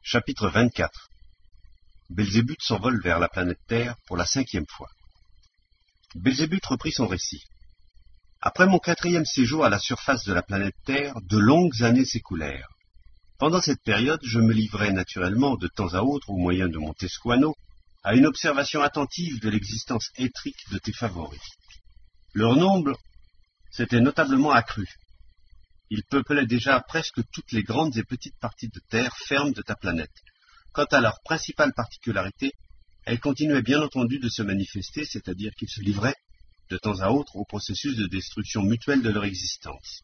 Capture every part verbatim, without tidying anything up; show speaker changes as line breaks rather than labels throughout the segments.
Chapitre vingt-quatre. Belzébuth s'envole vers la planète Terre pour la cinquième fois. Belzébuth reprit son récit. Après mon quatrième séjour à la surface de la planète Terre, de longues années s'écoulèrent. Pendant cette période, je me livrais naturellement, de temps à autre, au moyen de mon Tesquano, à une observation attentive de l'existence éthrique de tes favoris. Leur nombre s'était notablement accru. Ils peuplaient déjà presque toutes les grandes et petites parties de terre ferme de ta planète. Quant à leur principale particularité, elles continuaient bien entendu de se manifester, c'est-à-dire qu'ils se livraient, de temps à autre, au processus de destruction mutuelle de leur existence.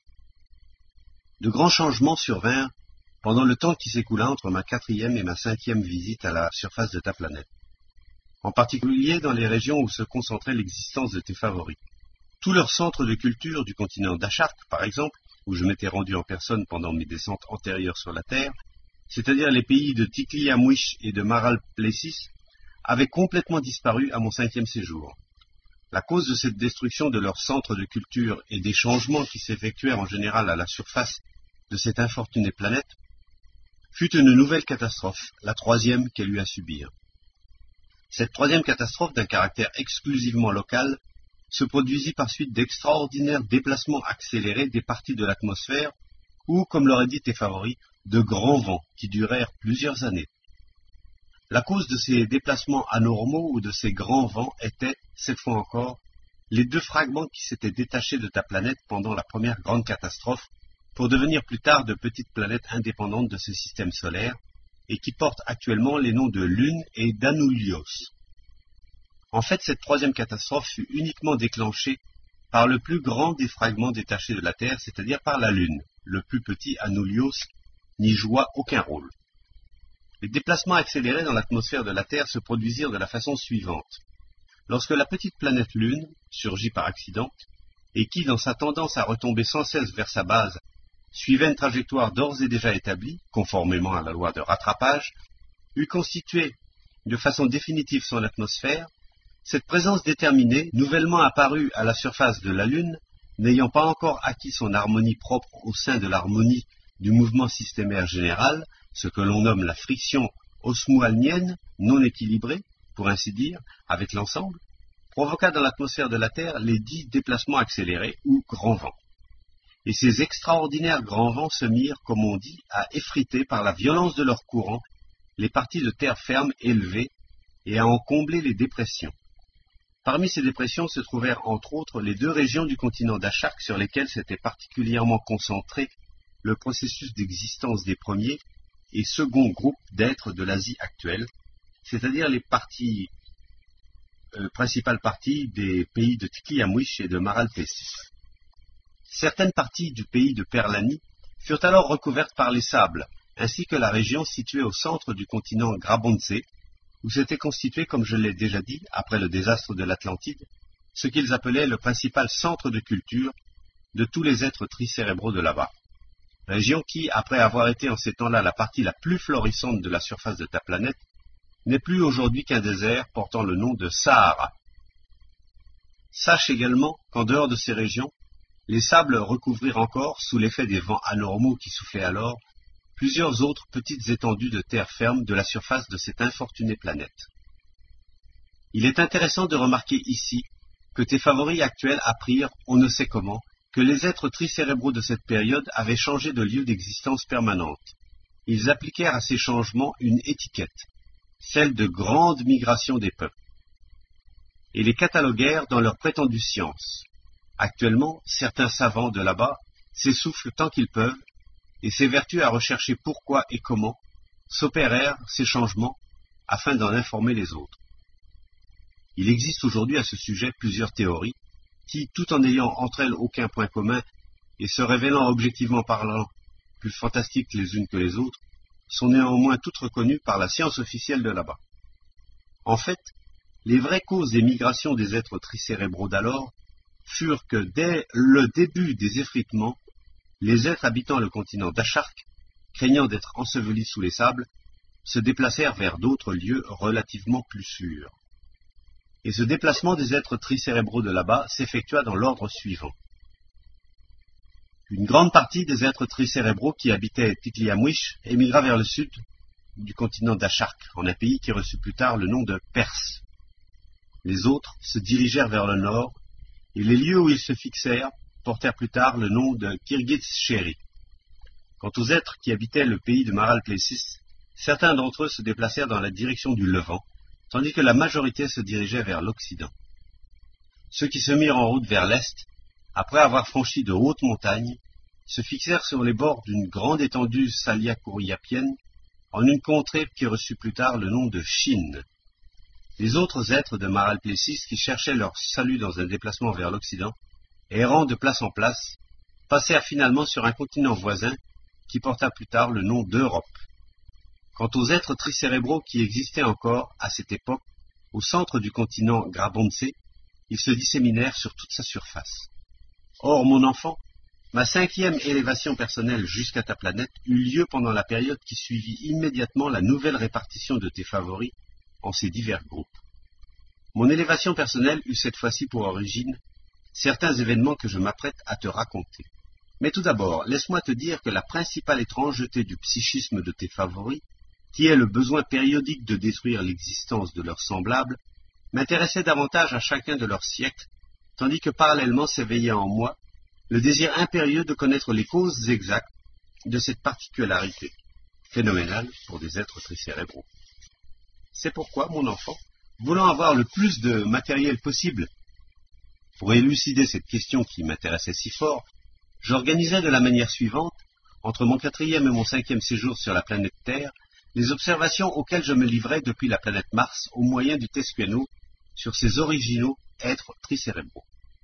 De grands changements survinrent pendant le temps qui s'écoula entre ma quatrième et ma cinquième visite à la surface de ta planète, en particulier dans les régions où se concentrait l'existence de tes favoris. Tous leurs centres de culture du continent d'Achark, par exemple, où je m'étais rendu en personne pendant mes descentes antérieures sur la Terre, c'est-à-dire les pays de Tikli-Amwish et de Maral-Plessis, avaient complètement disparu à mon cinquième séjour. La cause de cette destruction de leurs centres de culture et des changements qui s'effectuèrent en général à la surface de cette infortunée planète fut une nouvelle catastrophe, la troisième qu'elle eut à subir. Cette troisième catastrophe, d'un caractère exclusivement local, se produisit par suite d'extraordinaires déplacements accélérés des parties de l'atmosphère ou, comme l'auraient dit tes favoris, de grands vents qui durèrent plusieurs années. La cause de ces déplacements anormaux ou de ces grands vents était, cette fois encore, les deux fragments qui s'étaient détachés de ta planète pendant la première grande catastrophe pour devenir plus tard de petites planètes indépendantes de ce système solaire et qui portent actuellement les noms de Lune et d'Anoulios. En fait, cette troisième catastrophe fut uniquement déclenchée par le plus grand des fragments détachés de la Terre, c'est-à-dire par la Lune. Le plus petit, Anoulios, n'y joua aucun rôle. Les déplacements accélérés dans l'atmosphère de la Terre se produisirent de la façon suivante. Lorsque la petite planète Lune surgit par accident, et qui, dans sa tendance à retomber sans cesse vers sa base, suivait une trajectoire d'ores et déjà établie, conformément à la loi de rattrapage, eut constitué de façon définitive son atmosphère, cette présence déterminée, nouvellement apparue à la surface de la Lune, n'ayant pas encore acquis son harmonie propre au sein de l'harmonie du mouvement systémaire général, ce que l'on nomme la friction osmoalnienne non équilibrée, pour ainsi dire, avec l'ensemble, provoqua dans l'atmosphère de la Terre les dits déplacements accélérés ou grands vents. Et ces extraordinaires grands vents se mirent, comme on dit, à effriter par la violence de leur courant les parties de terre ferme élevées et à en combler les dépressions. Parmi ces dépressions se trouvèrent entre autres les deux régions du continent d'Achark sur lesquelles s'était particulièrement concentré le processus d'existence des premiers et seconds groupes d'êtres de l'Asie actuelle, c'est-à-dire les parties, euh, principales parties des pays de Tikli-Amwish et de Maral-Plessis. Certaines parties du pays de Perlani furent alors recouvertes par les sables, ainsi que la région située au centre du continent Grabonse, où s'était constitué, comme je l'ai déjà dit, après le désastre de l'Atlantide, ce qu'ils appelaient le principal centre de culture de tous les êtres tricérébraux de là-bas. Région qui, après avoir été en ces temps-là la partie la plus florissante de la surface de ta planète, n'est plus aujourd'hui qu'un désert portant le nom de Sahara. Sache également qu'en dehors de ces régions, les sables recouvrirent encore, sous l'effet des vents anormaux qui soufflaient alors, plusieurs autres petites étendues de terre ferme de la surface de cette infortunée planète. Il est intéressant de remarquer ici que tes favoris actuels apprirent, on ne sait comment, que les êtres tricérébraux de cette période avaient changé de lieu d'existence permanente. Ils appliquèrent à ces changements une étiquette, celle de grande migration des peuples, et les cataloguèrent dans leur prétendue science. Actuellement, certains savants de là-bas s'essoufflent tant qu'ils peuvent, et s'évertuent à rechercher pourquoi et comment s'opérèrent ces changements afin d'en informer les autres. Il existe aujourd'hui à ce sujet plusieurs théories qui, tout en n'ayant entre elles aucun point commun et se révélant objectivement parlant plus fantastiques les unes que les autres, sont néanmoins toutes reconnues par la science officielle de là-bas. En fait, les vraies causes des migrations des êtres tricérébraux d'alors furent que dès le début des effritements, les êtres habitant le continent d'Achark, craignant d'être ensevelis sous les sables, se déplacèrent vers d'autres lieux relativement plus sûrs. Et ce déplacement des êtres tricérébraux de là-bas s'effectua dans l'ordre suivant. Une grande partie des êtres tricérébraux qui habitaient Tikli-Amwish émigra vers le sud, du continent d'Acharc, en un pays qui reçut plus tard le nom de Perse. Les autres se dirigèrent vers le nord, et les lieux où ils se fixèrent portèrent plus tard le nom de Kirghiz-Chéri. Quant aux êtres qui habitaient le pays de Maral-Plessis, certains d'entre eux se déplacèrent dans la direction du Levant, tandis que la majorité se dirigeait vers l'Occident. Ceux qui se mirent en route vers l'Est, après avoir franchi de hautes montagnes, se fixèrent sur les bords d'une grande étendue saliacouriapienne, en une contrée qui reçut plus tard le nom de Chine. Les autres êtres de Maral-Plessis qui cherchaient leur salut dans un déplacement vers l'Occident, errant de place en place, passèrent finalement sur un continent voisin qui porta plus tard le nom d'Europe. Quant aux êtres tricérébraux qui existaient encore, à cette époque, au centre du continent Grabonce, ils se disséminèrent sur toute sa surface. Or, mon enfant, ma cinquième élévation personnelle jusqu'à ta planète eut lieu pendant la période qui suivit immédiatement la nouvelle répartition de tes favoris en ces divers groupes. Mon élévation personnelle eut cette fois-ci pour origine certains événements que je m'apprête à te raconter. Mais tout d'abord, laisse-moi te dire que la principale étrangeté du psychisme de tes favoris, qui est le besoin périodique de détruire l'existence de leurs semblables, m'intéressait davantage à chacun de leurs siècles, tandis que parallèlement s'éveillait en moi le désir impérieux de connaître les causes exactes de cette particularité, phénoménale pour des êtres tricérébraux. C'est pourquoi, mon enfant, voulant avoir le plus de matériel possible pour élucider cette question qui m'intéressait si fort, j'organisais de la manière suivante, entre mon quatrième et mon cinquième séjour sur la planète Terre, les observations auxquelles je me livrais depuis la planète Mars au moyen du Tescuano sur ces originaux êtres tricérébraux.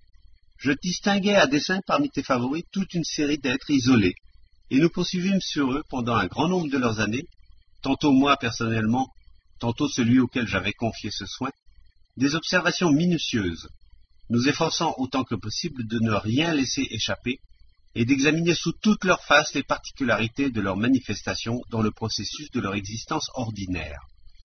Je distinguais à dessein parmi tes favoris toute une série d'êtres isolés, et nous poursuivîmes sur eux pendant un grand nombre de leurs années, tantôt moi personnellement, tantôt celui auquel j'avais confié ce soin, des observations minutieuses, nous efforçant autant que possible de ne rien laisser échapper et d'examiner sous toutes leurs faces les particularités de leurs manifestations dans le processus de leur existence ordinaire.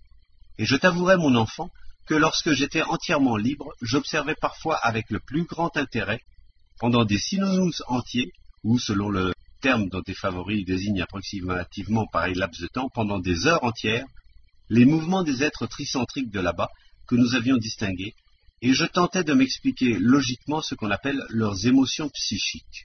Et je t'avouerai, mon enfant, que lorsque j'étais entièrement libre, j'observais parfois avec le plus grand intérêt, pendant des synonous entiers, ou selon le terme dont tes favoris désignent approximativement pareil laps de temps, pendant des heures entières, les mouvements des êtres tricentriques de là-bas que nous avions distingués, et je tentais de m'expliquer logiquement ce qu'on appelle leurs émotions psychiques.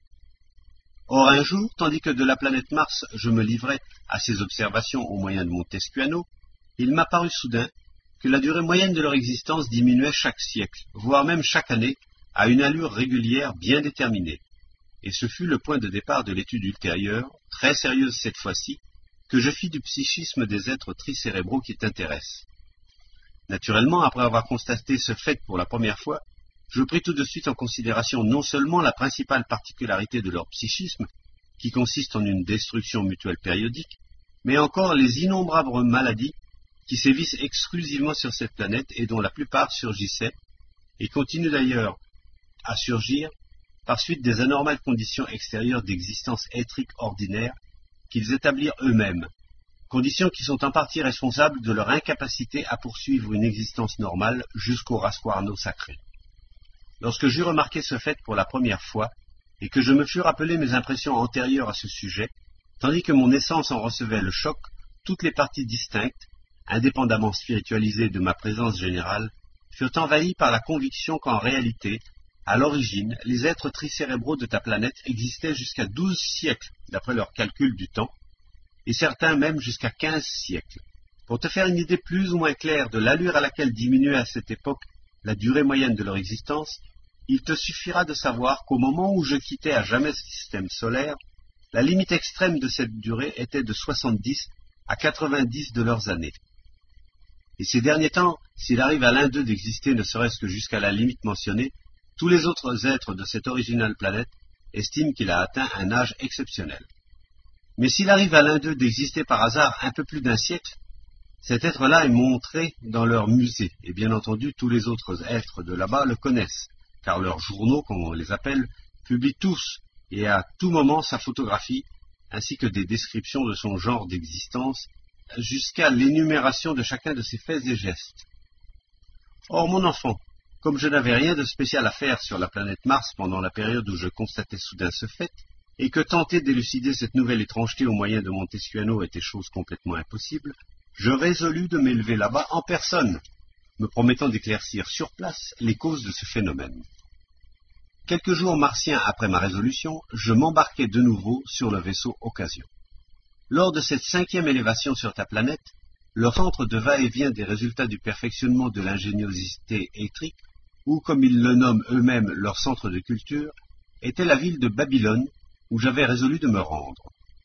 Or un jour, tandis que de la planète Mars je me livrais à ces observations au moyen de mon Tescuano, il m'apparut soudain que la durée moyenne de leur existence diminuait chaque siècle, voire même chaque année, à une allure régulière bien déterminée. Et ce fut le point de départ de l'étude ultérieure, très sérieuse cette fois-ci, que je fis du psychisme des êtres tricérébraux qui t'intéressent. Naturellement, après avoir constaté ce fait pour la première fois, je pris tout de suite en considération non seulement la principale particularité de leur psychisme, qui consiste en une destruction mutuelle périodique, mais encore les innombrables maladies qui sévissent exclusivement sur cette planète et dont la plupart surgissaient, et continuent d'ailleurs à surgir, par suite des anormales conditions extérieures d'existence éthrique ordinaire qu'ils établirent eux-mêmes, conditions qui sont en partie responsables de leur incapacité à poursuivre une existence normale jusqu'au rascuarno sacré. Lorsque j'eus remarqué ce fait pour la première fois, et que je me fus rappelé mes impressions antérieures à ce sujet, tandis que mon essence en recevait le choc, toutes les parties distinctes, indépendamment spiritualisées de ma présence générale, furent envahies par la conviction qu'en réalité, à l'origine, les êtres tricérébraux de ta planète existaient jusqu'à douze siècles, d'après leur calcul du temps, et certains même jusqu'à quinze siècles. Pour te faire une idée plus ou moins claire de l'allure à laquelle diminuait à cette époque la durée moyenne de leur existence, il te suffira de savoir qu'au moment où je quittais à jamais ce système solaire, la limite extrême de cette durée était de soixante-dix à quatre-vingt-dix de leurs années. Et ces derniers temps, s'il arrive à l'un d'eux d'exister ne serait-ce que jusqu'à la limite mentionnée, tous les autres êtres de cette originale planète estiment qu'il a atteint un âge exceptionnel. Mais s'il arrive à l'un d'eux d'exister par hasard un peu plus d'un siècle, cet être-là est montré dans leur musée, et bien entendu tous les autres êtres de là-bas le connaissent, car leurs journaux, comme on les appelle, publient tous et à tout moment sa photographie, ainsi que des descriptions de son genre d'existence, jusqu'à l'énumération de chacun de ses faits et gestes. Or, mon enfant, comme je n'avais rien de spécial à faire sur la planète Mars pendant la période où je constatais soudain ce fait, et que tenter d'élucider cette nouvelle étrangeté au moyen de Montesquiano était chose complètement impossible, je résolus de m'élever là-bas en personne, me promettant d'éclaircir sur place les causes de ce phénomène. Quelques jours martiens après ma résolution, je m'embarquai de nouveau sur le vaisseau Occasion. Lors de cette cinquième élévation sur ta planète, leur centre de va-et-vient des résultats du perfectionnement de l'ingéniosité étrique, ou comme ils le nomment eux-mêmes leur centre de culture, était la ville de Babylone, où j'avais résolu de me rendre.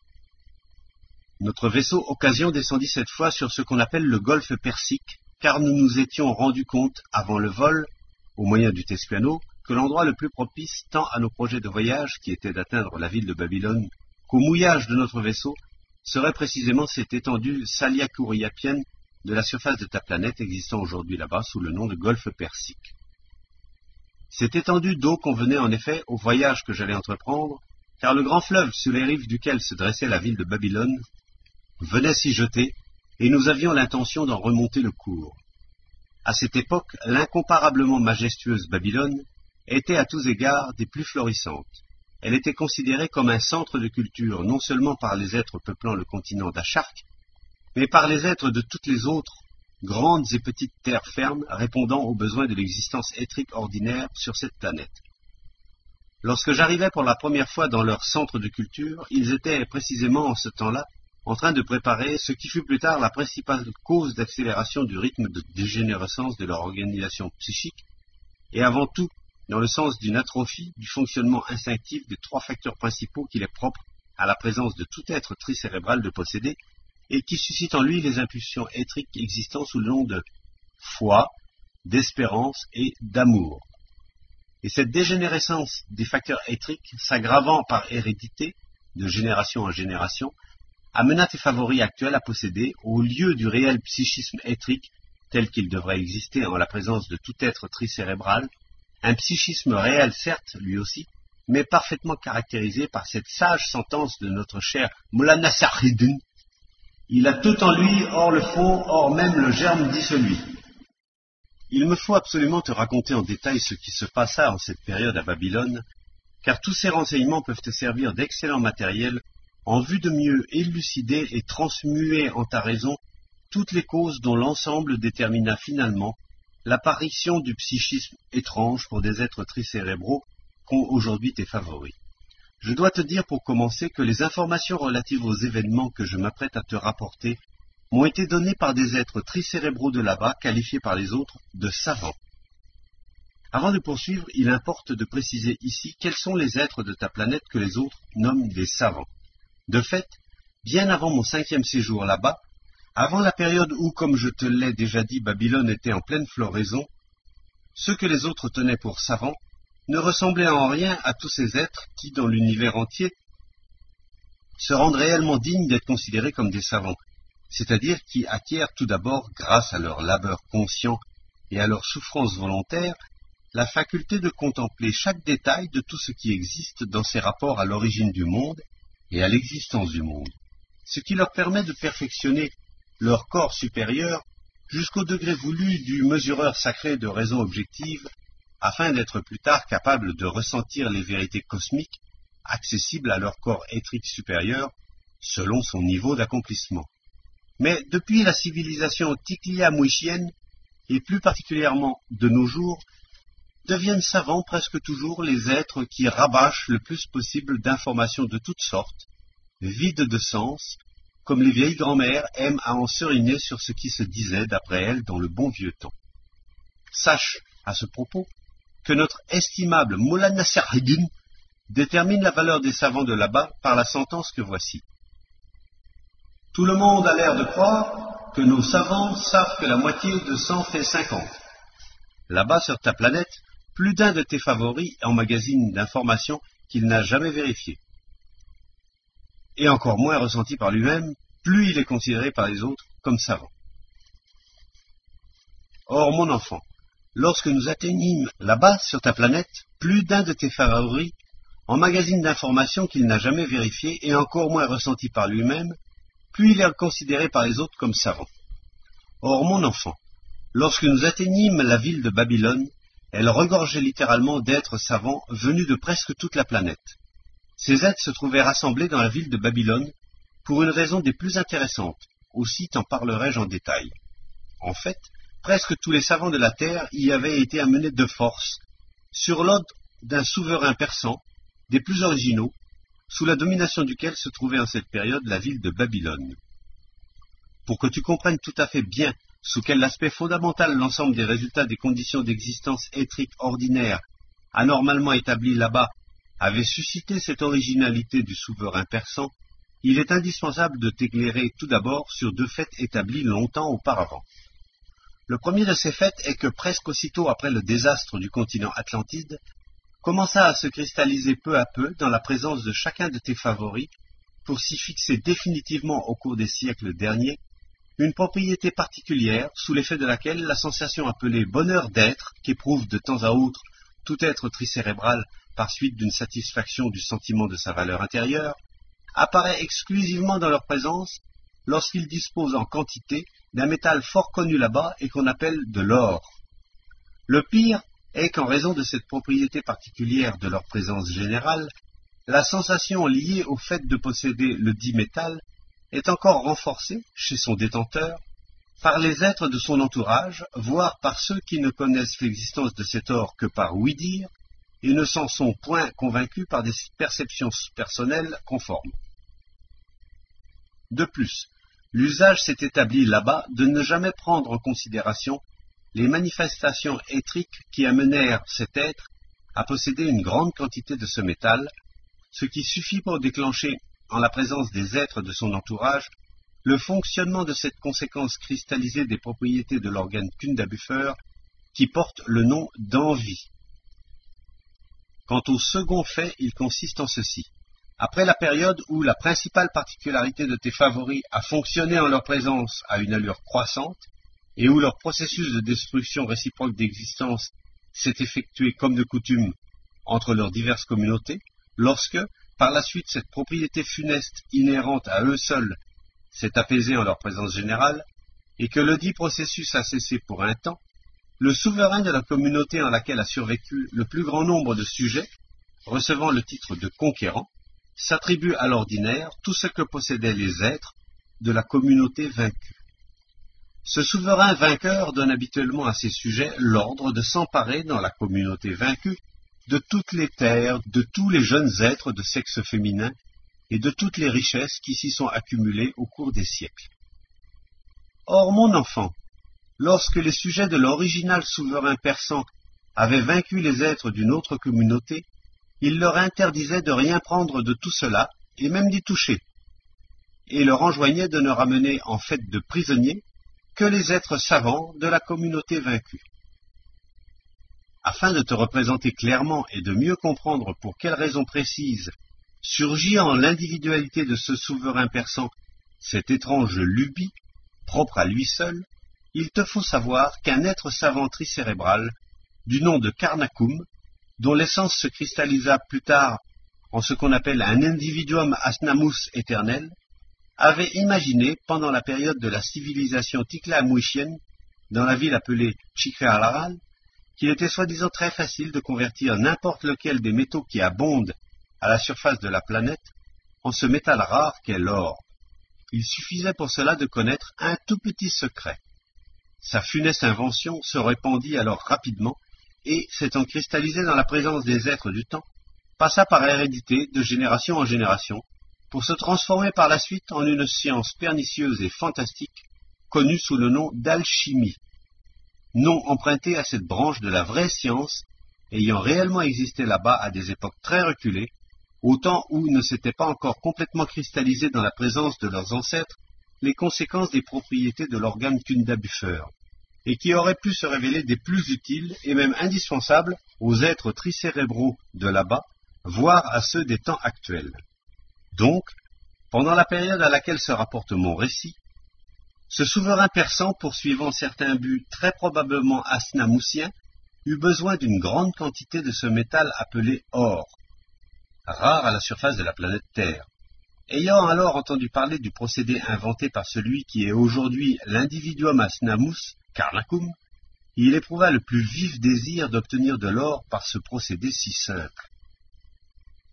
Notre vaisseau Occasion descendit cette fois sur ce qu'on appelle le golfe Persique, car nous nous étions rendus compte, avant le vol, au moyen du Tescuano, que l'endroit le plus propice tant à nos projets de voyage, qui étaient d'atteindre la ville de Babylone, qu'au mouillage de notre vaisseau, serait précisément cette étendue saliacouriapienne de la surface de ta planète existant aujourd'hui là-bas sous le nom de golfe Persique. Cette étendue d'eau convenait en effet au voyage que j'allais entreprendre, car le grand fleuve sous les rives duquel se dressait la ville de Babylone venait s'y jeter, et nous avions l'intention d'en remonter le cours. À cette époque, l'incomparablement majestueuse Babylone était à tous égards des plus florissantes. Elle était considérée comme un centre de culture, non seulement par les êtres peuplant le continent d'Acharc, mais par les êtres de toutes les autres, grandes et petites terres fermes répondant aux besoins de l'existence étrique ordinaire sur cette planète. Lorsque j'arrivai pour la première fois dans leur centre de culture, ils étaient précisément en ce temps-là en train de préparer ce qui fut plus tard la principale cause d'accélération du rythme de dégénérescence de leur organisation psychique, et avant tout dans le sens d'une atrophie du fonctionnement instinctif des trois facteurs principaux qu'il est propre à la présence de tout être tricérébral de posséder, et qui suscitent en lui les impulsions étriques existant sous le nom de foi, d'espérance et d'amour. Et cette dégénérescence des facteurs étriques, s'aggravant par hérédité, de génération en génération, amena tes favoris actuels à posséder, au lieu du réel psychisme étrique, tel qu'il devrait exister en la présence de tout être tricérébral, un psychisme réel certes, lui aussi, mais parfaitement caractérisé par cette sage sentence de notre cher Moulana Sahidin. Il a tout en lui, hors le faux, hors même le germe dissolu. Il me faut absolument te raconter en détail ce qui se passa en cette période à Babylone, car tous ces renseignements peuvent te servir d'excellent matériel en vue de mieux élucider et transmuer en ta raison toutes les causes dont l'ensemble détermina finalement l'apparition du psychisme étrange pour des êtres tricérébraux qu'ont aujourd'hui tes favoris. Je dois te dire pour commencer que les informations relatives aux événements que je m'apprête à te rapporter m'ont été données par des êtres tricérébraux de là-bas, qualifiés par les autres de savants. Avant de poursuivre, il importe de préciser ici quels sont les êtres de ta planète que les autres nomment des savants. De fait, bien avant mon cinquième séjour là-bas, avant la période où, comme je te l'ai déjà dit, Babylone était en pleine floraison, ceux que les autres tenaient pour savants ne ressemblaient en rien à tous ces êtres qui, dans l'univers entier, se rendent réellement dignes d'être considérés comme des savants, c'est-à-dire qui acquièrent tout d'abord, grâce à leur labeur conscient et à leur souffrance volontaire, la faculté de contempler chaque détail de tout ce qui existe dans ses rapports à l'origine du monde et à l'existence du monde, ce qui leur permet de perfectionner leur corps supérieur jusqu'au degré voulu du mesureur sacré de raison objective, afin d'être plus tard capables de ressentir les vérités cosmiques accessibles à leur corps étrique supérieur selon son niveau d'accomplissement. Mais depuis la civilisation ticlia-mouichienne, et plus particulièrement de nos jours, deviennent savants presque toujours les êtres qui rabâchent le plus possible d'informations de toutes sortes, vides de sens, comme les vieilles grand-mères aiment à en seriner sur ce qui se disait d'après elles dans le bon vieux temps. Sache, à ce propos, que notre estimable Moulana Sahidin détermine la valeur des savants de là-bas par la sentence que voici. Tout le monde a l'air de croire que nos savants savent que la moitié de cent fait cinquante. Là-bas, sur ta planète, plus d'un de tes favoris emmagasine d'informations qu'il n'a jamais vérifiées. Et encore moins ressenti par lui-même, plus il est considéré par les autres comme savant. Or, mon enfant, lorsque nous atteignîmes là-bas, sur ta planète, plus d'un de tes favoris emmagasine d'informations qu'il n'a jamais vérifiées et encore moins ressenti par lui-même, plus il est considéré par les autres comme savant. Or, mon enfant, lorsque nous atteignîmes la ville de Babylone, elle regorgeait littéralement d'êtres savants venus de presque toute la planète. Ces êtres se trouvaient rassemblés dans la ville de Babylone pour une raison des plus intéressantes. Aussi t'en parlerai-je en détail. En fait, presque tous les savants de la terre y avaient été amenés de force, sur l'ordre d'un souverain persan, des plus originaux, sous la domination duquel se trouvait en cette période la ville de Babylone. Pour que tu comprennes tout à fait bien sous quel aspect fondamental l'ensemble des résultats des conditions d'existence étrique ordinaire, anormalement établies là-bas, avait suscité cette originalité du souverain persan, il est indispensable de t'éclairer tout d'abord sur deux faits établis longtemps auparavant. Le premier de ces faits est que presque aussitôt après le désastre du continent Atlantide, commença à se cristalliser peu à peu dans la présence de chacun de tes favoris, pour s'y fixer définitivement au cours des siècles derniers, une propriété particulière sous l'effet de laquelle la sensation appelée bonheur d'être, qu'éprouve de temps à autre tout être tricérébral par suite d'une satisfaction du sentiment de sa valeur intérieure, apparaît exclusivement dans leur présence lorsqu'ils disposent en quantité d'un métal fort connu là-bas et qu'on appelle de l'or. Le pire est qu'en raison de cette propriété particulière de leur présence générale, la sensation liée au fait de posséder le dit métal est encore renforcée, chez son détenteur, par les êtres de son entourage, voire par ceux qui ne connaissent l'existence de cet or que par ouï-dire, et ne s'en sont point convaincus par des perceptions personnelles conformes. De plus, l'usage s'est établi là-bas de ne jamais prendre en considération les manifestations étriques qui amenèrent cet être à posséder une grande quantité de ce métal, ce qui suffit pour déclencher, en la présence des êtres de son entourage, le fonctionnement de cette conséquence cristallisée des propriétés de l'organe Kundabuffer qui porte le nom d'envie. Quant au second fait, il consiste en ceci. Après la période où la principale particularité de tes favoris a fonctionné en leur présence à une allure croissante, et où leur processus de destruction réciproque d'existence s'est effectué comme de coutume entre leurs diverses communautés, lorsque, par la suite, cette propriété funeste inhérente à eux seuls s'est apaisée en leur présence générale, et que le dit processus a cessé pour un temps, le souverain de la communauté en laquelle a survécu le plus grand nombre de sujets, recevant le titre de conquérant, s'attribue à l'ordinaire tout ce que possédaient les êtres de la communauté vaincue. Ce souverain vainqueur donne habituellement à ses sujets l'ordre de s'emparer dans la communauté vaincue de toutes les terres, de tous les jeunes êtres de sexe féminin et de toutes les richesses qui s'y sont accumulées au cours des siècles. Or, mon enfant, lorsque les sujets de l'original souverain persan avaient vaincu les êtres d'une autre communauté, il leur interdisait de rien prendre de tout cela, et même d'y toucher, et leur enjoignait de ne ramener en fait de prisonniers que les êtres savants de la communauté vaincue. Afin de te représenter clairement et de mieux comprendre pour quelles raisons précises surgit en l'individualité de ce souverain persan cette étrange lubie, propre à lui seul, il te faut savoir qu'un être savant tricérébral, du nom de Karnakum, dont l'essence se cristallisa plus tard en ce qu'on appelle un individuum asnamus éternel, avait imaginé, pendant la période de la civilisation Tikla-Amouchienne, dans la ville appelée Chikalaral, qu'il était soi-disant très facile de convertir n'importe lequel des métaux qui abondent à la surface de la planète en ce métal rare qu'est l'or. Il suffisait pour cela de connaître un tout petit secret. Sa funeste invention se répandit alors rapidement et, s'étant cristallisée dans la présence des êtres du temps, passa par hérédité de génération en génération, pour se transformer par la suite en une science pernicieuse et fantastique, connue sous le nom d'alchimie, nom emprunté à cette branche de la vraie science, ayant réellement existé là-bas à des époques très reculées, au temps où ne s'étaient pas encore complètement cristallisées dans la présence de leurs ancêtres les conséquences des propriétés de l'organe Kundabuffer, et qui auraient pu se révéler des plus utiles et même indispensables aux êtres tricérébraux de là-bas, voire à ceux des temps actuels. Donc, pendant la période à laquelle se rapporte mon récit, ce souverain persan, poursuivant certains buts très probablement asnamoussiens, eut besoin d'une grande quantité de ce métal appelé or, rare à la surface de la planète Terre. Ayant alors entendu parler du procédé inventé par celui qui est aujourd'hui l'individuum asnamus, Karnakum, il éprouva le plus vif désir d'obtenir de l'or par ce procédé si simple.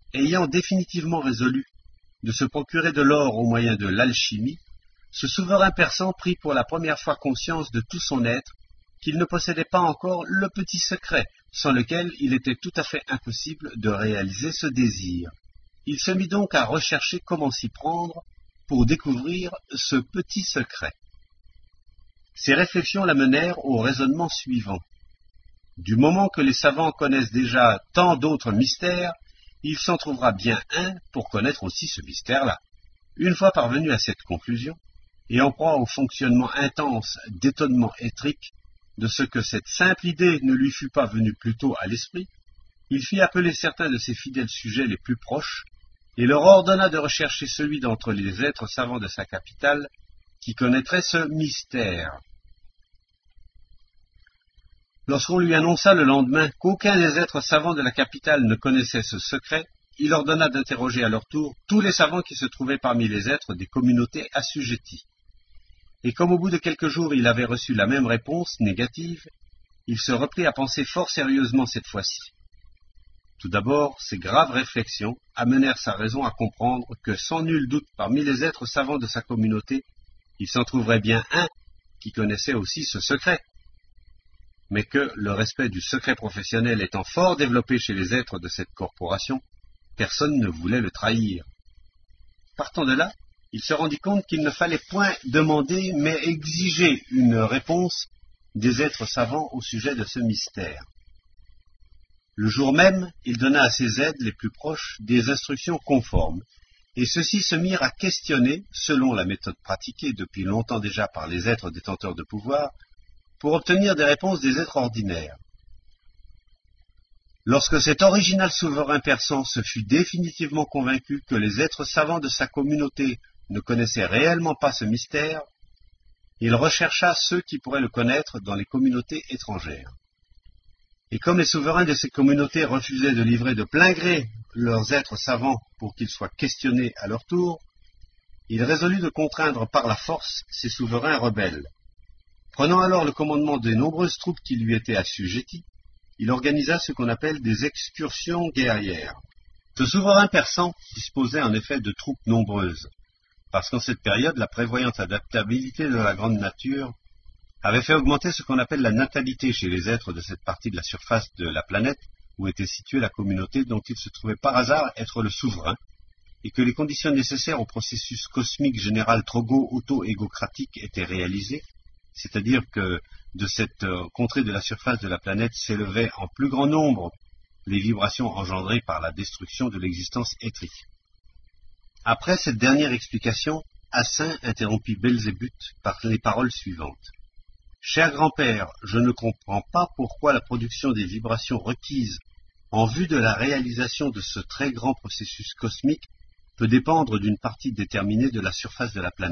Ayant définitivement résolu de se procurer de l'or au moyen de l'alchimie, ce souverain persan prit pour la première fois conscience de tout son être qu'il ne possédait pas encore le petit secret, sans lequel il était tout à fait impossible de réaliser ce désir. Il se mit donc à rechercher comment s'y prendre pour découvrir ce petit secret. Ses réflexions l'amenèrent au raisonnement suivant. Du moment que les savants connaissent déjà tant d'autres mystères, il s'en trouvera bien un pour connaître aussi ce mystère-là. Une fois parvenu à cette conclusion, et en proie au fonctionnement intense d'étonnement étrique de ce que cette simple idée ne lui fût pas venue plus tôt à l'esprit, il fit appeler certains de ses fidèles sujets les plus proches, et leur ordonna de rechercher celui d'entre les êtres savants de sa capitale qui connaîtrait ce mystère. Lorsqu'on lui annonça le lendemain qu'aucun des êtres savants de la capitale ne connaissait ce secret, il ordonna d'interroger à leur tour tous les savants qui se trouvaient parmi les êtres des communautés assujetties. Et comme au bout de quelques jours il avait reçu la même réponse négative, il se reprit à penser fort sérieusement cette fois-ci. Tout d'abord, ces graves réflexions amenèrent sa raison à comprendre que sans nul doute parmi les êtres savants de sa communauté, il s'en trouverait bien un qui connaissait aussi ce secret, mais que, le respect du secret professionnel étant fort développé chez les êtres de cette corporation, personne ne voulait le trahir. Partant de là, il se rendit compte qu'il ne fallait point demander, mais exiger une réponse des êtres savants au sujet de ce mystère. Le jour même, il donna à ses aides les plus proches des instructions conformes, et ceux-ci se mirent à questionner, selon la méthode pratiquée depuis longtemps déjà par les êtres détenteurs de pouvoir, pour obtenir des réponses des êtres ordinaires. Lorsque cet original souverain persan se fut définitivement convaincu que les êtres savants de sa communauté ne connaissaient réellement pas ce mystère, il rechercha ceux qui pourraient le connaître dans les communautés étrangères. Et comme les souverains de ces communautés refusaient de livrer de plein gré leurs êtres savants pour qu'ils soient questionnés à leur tour, il résolut de contraindre par la force ces souverains rebelles. Prenant alors le commandement des nombreuses troupes qui lui étaient assujetties, il organisa ce qu'on appelle des excursions guerrières. Ce souverain persan disposait en effet de troupes nombreuses, parce qu'en cette période, la prévoyante adaptabilité de la grande nature avait fait augmenter ce qu'on appelle la natalité chez les êtres de cette partie de la surface de la planète où était située la communauté dont il se trouvait par hasard être le souverain, et que les conditions nécessaires au processus cosmique général trogo-auto-égocratique étaient réalisées, c'est-à-dire que de cette euh, contrée de la surface de la planète s'élevaient en plus grand nombre les vibrations engendrées par la destruction de l'existence étrique. Après cette dernière explication, Assin interrompit Belzébuth par les paroles suivantes. « Cher grand-père, je ne comprends pas pourquoi la production des vibrations requises en vue de la réalisation de ce très grand processus cosmique peut dépendre d'une partie déterminée de la surface de la planète. »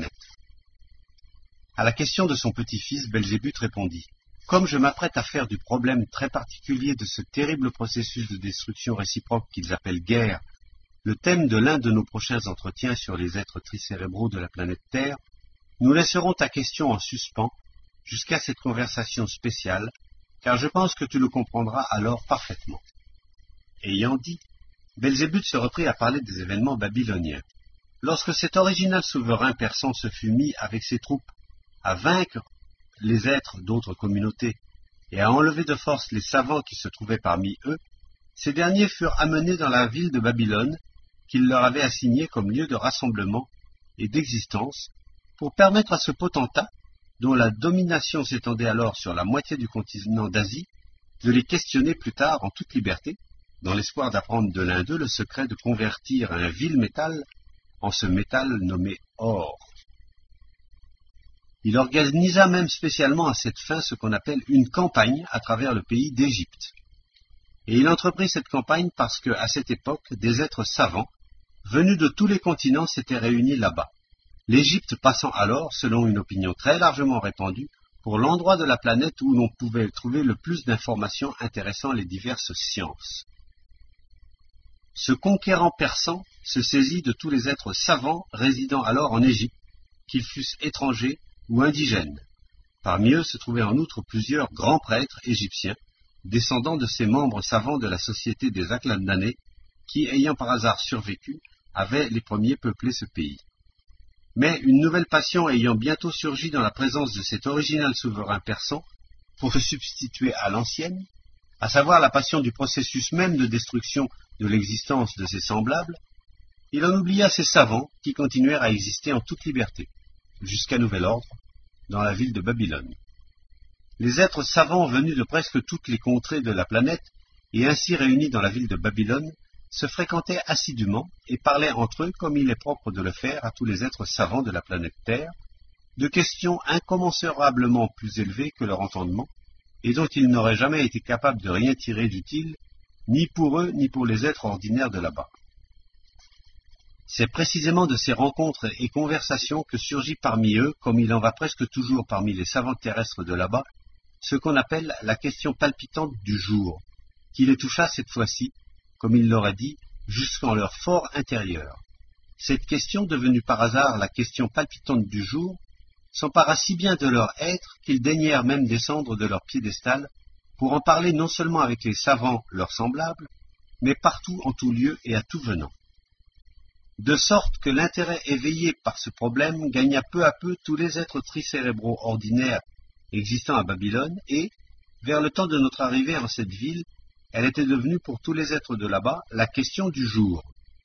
À la question de son petit-fils, Belzébuth répondit « Comme je m'apprête à faire du problème très particulier de ce terrible processus de destruction réciproque qu'ils appellent guerre, le thème de l'un de nos prochains entretiens sur les êtres tricérébraux de la planète Terre, nous laisserons ta question en suspens jusqu'à cette conversation spéciale, car je pense que tu le comprendras alors parfaitement. » Ayant dit, Belzébuth se reprit à parler des événements babyloniens. Lorsque cet original souverain persan se fut mis avec ses troupes à vaincre les êtres d'autres communautés et à enlever de force les savants qui se trouvaient parmi eux, ces derniers furent amenés dans la ville de Babylone qu'il leur avait assignée comme lieu de rassemblement et d'existence pour permettre à ce potentat, dont la domination s'étendait alors sur la moitié du continent d'Asie, de les questionner plus tard en toute liberté, dans l'espoir d'apprendre de l'un d'eux le secret de convertir un vil métal en ce métal nommé or. Il organisa même spécialement à cette fin ce qu'on appelle une campagne à travers le pays d'Égypte. Et il entreprit cette campagne parce que, à cette époque, des êtres savants, venus de tous les continents, s'étaient réunis là-bas. L'Égypte passant alors, selon une opinion très largement répandue, pour l'endroit de la planète où l'on pouvait trouver le plus d'informations intéressant les diverses sciences. Ce conquérant persan se saisit de tous les êtres savants résidant alors en Égypte, qu'ils fussent étrangers ou indigènes. Parmi eux se trouvaient en outre plusieurs grands prêtres égyptiens, descendants de ces membres savants de la société des Aklandanés, qui, ayant par hasard survécu, avaient les premiers peuplé ce pays. Mais une nouvelle passion ayant bientôt surgi dans la présence de cet original souverain persan, pour se substituer à l'ancienne, à savoir la passion du processus même de destruction de l'existence de ses semblables, il en oublia ses savants qui continuèrent à exister en toute liberté, jusqu'à nouvel ordre, dans la ville de Babylone. Les êtres savants venus de presque toutes les contrées de la planète, et ainsi réunis dans la ville de Babylone, se fréquentaient assidûment et parlaient entre eux, comme il est propre de le faire à tous les êtres savants de la planète Terre, de questions incommensurablement plus élevées que leur entendement, et dont ils n'auraient jamais été capables de rien tirer d'utile, ni pour eux, ni pour les êtres ordinaires de là-bas. C'est précisément de ces rencontres et conversations que surgit parmi eux, comme il en va presque toujours parmi les savants terrestres de là-bas, ce qu'on appelle la question palpitante du jour, qui les toucha cette fois-ci, comme il l'aurait dit, jusqu'en leur fort intérieur. Cette question, devenue par hasard la question palpitante du jour, s'empara si bien de leur être qu'ils daignèrent même descendre de leur piédestal pour en parler non seulement avec les savants leurs semblables, mais partout en tout lieu et à tout venant. De sorte que l'intérêt éveillé par ce problème gagna peu à peu tous les êtres tricérébraux ordinaires existant à Babylone et, vers le temps de notre arrivée en cette ville, elle était devenue pour tous les êtres de là-bas la question du jour.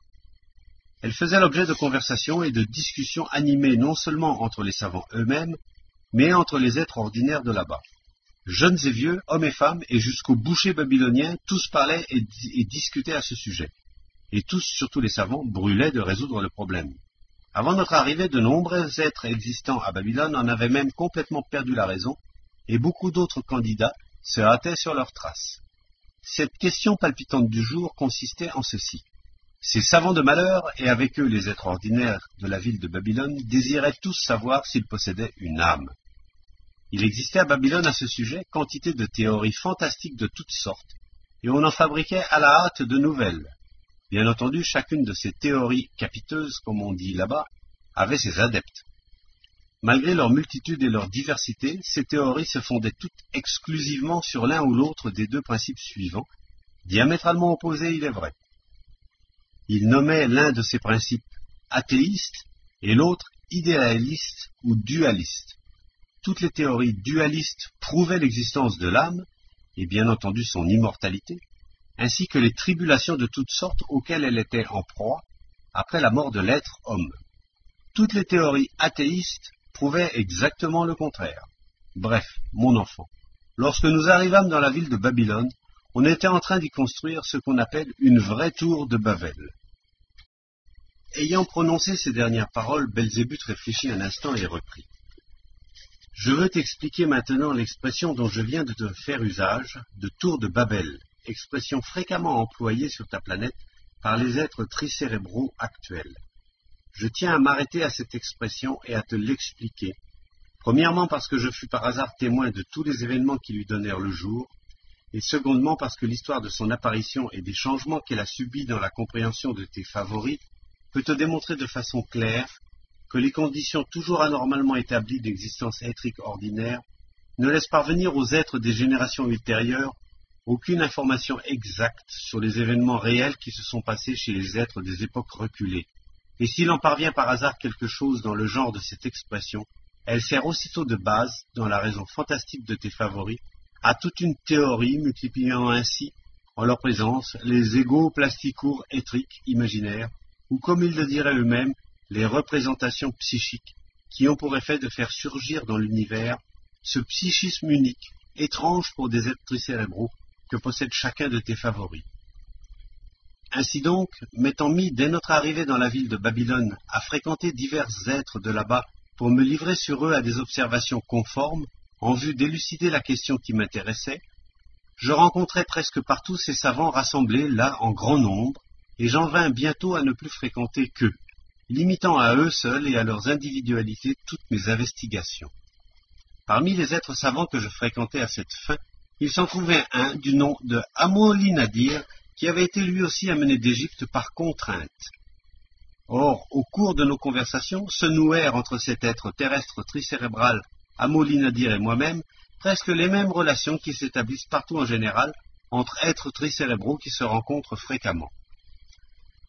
Elle faisait l'objet de conversations et de discussions animées non seulement entre les savants eux-mêmes, mais entre les êtres ordinaires de là-bas. Jeunes et vieux, hommes et femmes, et jusqu'aux bouchers babyloniens, tous parlaient et, et discutaient à ce sujet. Et tous, surtout les savants, brûlaient de résoudre le problème. Avant notre arrivée, de nombreux êtres existants à Babylone en avaient même complètement perdu la raison, et beaucoup d'autres candidats se hâtaient sur leurs traces. Cette question palpitante du jour consistait en ceci. Ces savants de malheur, et avec eux les êtres ordinaires de la ville de Babylone, désiraient tous savoir s'ils possédaient une âme. Il existait à Babylone à ce sujet quantité de théories fantastiques de toutes sortes, et on en fabriquait à la hâte de nouvelles. Bien entendu, chacune de ces théories capiteuses, comme on dit là-bas, avait ses adeptes. Malgré leur multitude et leur diversité, ces théories se fondaient toutes exclusivement sur l'un ou l'autre des deux principes suivants, diamétralement opposés, il est vrai. Ils nommaient l'un de ces principes athéiste et l'autre idéaliste ou dualiste. Toutes les théories dualistes prouvaient l'existence de l'âme, et bien entendu son immortalité, ainsi que les tribulations de toutes sortes auxquelles elle était en proie après la mort de l'être homme. Toutes les théories athéistes prouvaient exactement le contraire. Bref, mon enfant, lorsque nous arrivâmes dans la ville de Babylone, on était en train d'y construire ce qu'on appelle une vraie tour de Babel. Ayant prononcé ces dernières paroles, Belzébuth réfléchit un instant et reprit. Je veux t'expliquer maintenant l'expression dont je viens de te faire usage, de tour de Babel, expression fréquemment employée sur ta planète par les êtres tricérébraux actuels. Je tiens à m'arrêter à cette expression et à te l'expliquer, premièrement parce que je fus par hasard témoin de tous les événements qui lui donnèrent le jour, et secondement parce que l'histoire de son apparition et des changements qu'elle a subis dans la compréhension de tes favoris peut te démontrer de façon claire que les conditions toujours anormalement établies d'existence éthrique ordinaire ne laissent parvenir aux êtres des générations ultérieures aucune information exacte sur les événements réels qui se sont passés chez les êtres des époques reculées. Et s'il en parvient par hasard quelque chose dans le genre de cette expression, elle sert aussitôt de base, dans la raison fantastique de tes favoris, à toute une théorie multipliant ainsi, en leur présence, les égaux plasticours éthriques imaginaires, ou comme ils le diraient eux-mêmes, les représentations psychiques, qui ont pour effet de faire surgir dans l'univers ce psychisme unique, étrange pour des êtres tricérébraux, que possède chacun de tes favoris. Ainsi donc, m'étant mis dès notre arrivée dans la ville de Babylone à fréquenter divers êtres de là-bas pour me livrer sur eux à des observations conformes, en vue d'élucider la question qui m'intéressait, je rencontrai presque partout ces savants rassemblés là en grand nombre, et j'en vins bientôt à ne plus fréquenter qu'eux, limitant à eux seuls et à leurs individualités toutes mes investigations. Parmi les êtres savants que je fréquentais à cette fin, il s'en trouvait un du nom de Amoli-Nadir, qui avait été lui aussi amené d'Égypte par contrainte. Or, au cours de nos conversations, se nouèrent entre cet être terrestre tricérébral, Amoli-Nadir et moi-même, presque les mêmes relations qui s'établissent partout en général entre êtres tricérébraux qui se rencontrent fréquemment.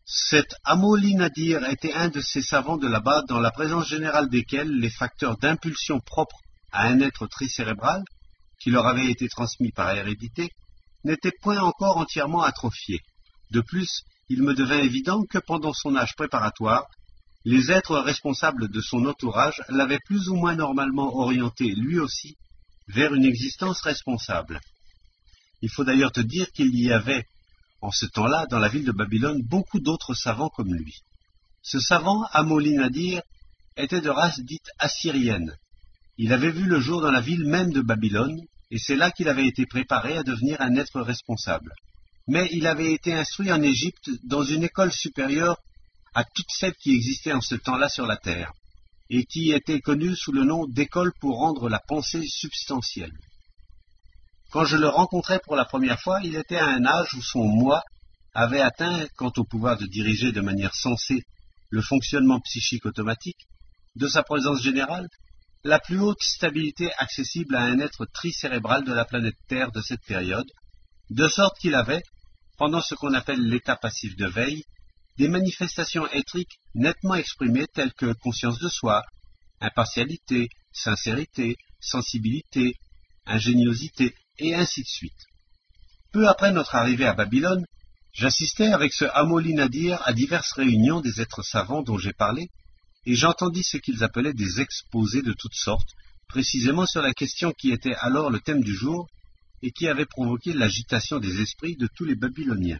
Cet Amoli Nadir était un de ces savants de là-bas dans la présence générale desquels les facteurs d'impulsion propres à un être tricérébral, qui leur avaient été transmis par hérédité, n'étaient point encore entièrement atrophiés. De plus, il me devint évident que pendant son âge préparatoire, les êtres responsables de son entourage l'avaient plus ou moins normalement orienté, lui aussi, vers une existence responsable. Il faut d'ailleurs te dire qu'il y avait, en ce temps-là, dans la ville de Babylone, beaucoup d'autres savants comme lui. Ce savant, Amoli Nadir, était de race dite assyrienne. Il avait vu le jour dans la ville même de Babylone, et c'est là qu'il avait été préparé à devenir un être responsable. Mais il avait été instruit en Égypte dans une école supérieure à toutes celles qui existaient en ce temps-là sur la terre, et qui était connue sous le nom d'école pour rendre la pensée substantielle. Quand je le rencontrai pour la première fois, il était à un âge où son moi avait atteint, quant au pouvoir de diriger de manière sensée le fonctionnement psychique automatique, de sa présence générale, la plus haute stabilité accessible à un être tricérébral de la planète Terre de cette période, de sorte qu'il avait, pendant ce qu'on appelle l'état passif de veille, des manifestations éthriques nettement exprimées telles que conscience de soi, impartialité, sincérité, sensibilité, ingéniosité, et ainsi de suite. Peu après notre arrivée à Babylone, j'assistais avec ce Amoli Nadir à diverses réunions des êtres savants dont j'ai parlé, et j'entendis ce qu'ils appelaient des exposés de toutes sortes, précisément sur la question qui était alors le thème du jour, et qui avait provoqué l'agitation des esprits de tous les Babyloniens.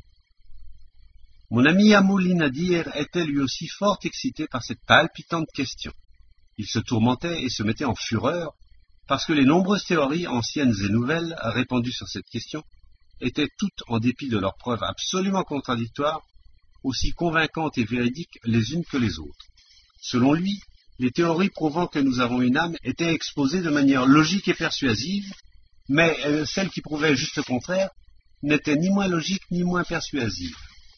Mon ami Amoli Nadir était lui aussi fort excité par cette palpitante question. Il se tourmentait et se mettait en fureur, parce que les nombreuses théories anciennes et nouvelles répandues sur cette question étaient toutes, en dépit de leurs preuves absolument contradictoires, aussi convaincantes et véridiques les unes que les autres. Selon lui, les théories prouvant que nous avons une âme étaient exposées de manière logique et persuasive, mais euh, celles qui prouvaient juste le contraire n'étaient ni moins logiques ni moins persuasives.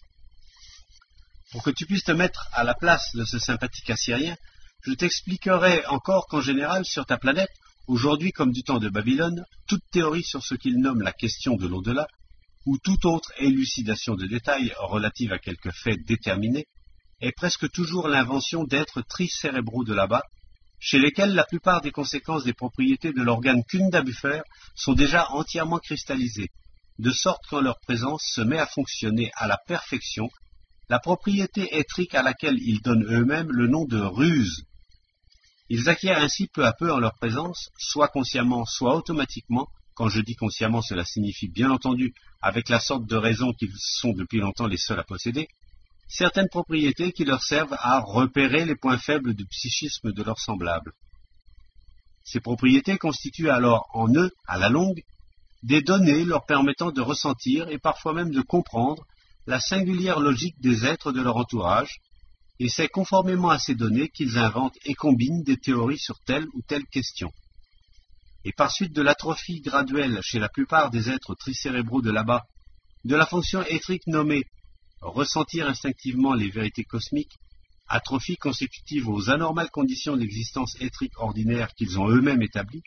Pour que tu puisses te mettre à la place de ce sympathique Assyrien, je t'expliquerai encore qu'en général, sur ta planète, aujourd'hui comme du temps de Babylone, toute théorie sur ce qu'il nomme la question de l'au-delà, ou toute autre élucidation de détails relative à quelque fait déterminé, est presque toujours l'invention d'êtres tricérébraux de là-bas, chez lesquels la plupart des conséquences des propriétés de l'organe Kunda-Buffer sont déjà entièrement cristallisées, de sorte qu'en leur présence se met à fonctionner à la perfection la propriété éthrique à laquelle ils donnent eux-mêmes le nom de ruse. Ils acquièrent ainsi peu à peu en leur présence, soit consciemment, soit automatiquement, quand je dis consciemment cela signifie bien entendu avec la sorte de raison qu'ils sont depuis longtemps les seuls à posséder, certaines propriétés qui leur servent à repérer les points faibles du psychisme de leurs semblables. Ces propriétés constituent alors en eux, à la longue, des données leur permettant de ressentir et parfois même de comprendre la singulière logique des êtres de leur entourage, et c'est conformément à ces données qu'ils inventent et combinent des théories sur telle ou telle question. Et par suite de l'atrophie graduelle chez la plupart des êtres tricérébraux de là-bas, de la fonction éthrique nommée ressentir instinctivement les vérités cosmiques, atrophie consécutive aux anormales conditions d'existence éthrique ordinaire qu'ils ont eux-mêmes établies,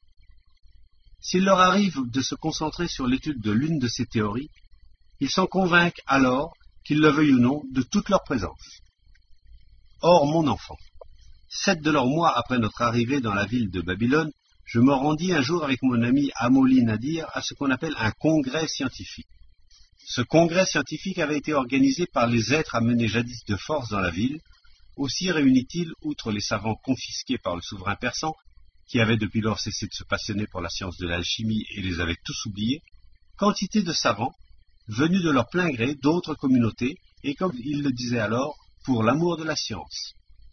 s'il leur arrive de se concentrer sur l'étude de l'une de ces théories, ils s'en convainquent alors, qu'ils le veuillent ou non, de toute leur présence. Or, mon enfant, sept de leurs mois après notre arrivée dans la ville de Babylone, je me rendis un jour avec mon ami Amoli Nadir à ce qu'on appelle un congrès scientifique. Ce congrès scientifique avait été organisé par les êtres amenés jadis de force dans la ville. Aussi réunit-il, outre les savants confisqués par le souverain persan, qui avaient depuis lors cessé de se passionner pour la science de l'alchimie et les avaient tous oubliés, quantité de savants, venus de leur plein gré d'autres communautés, et comme il le disait alors, pour l'amour de la science.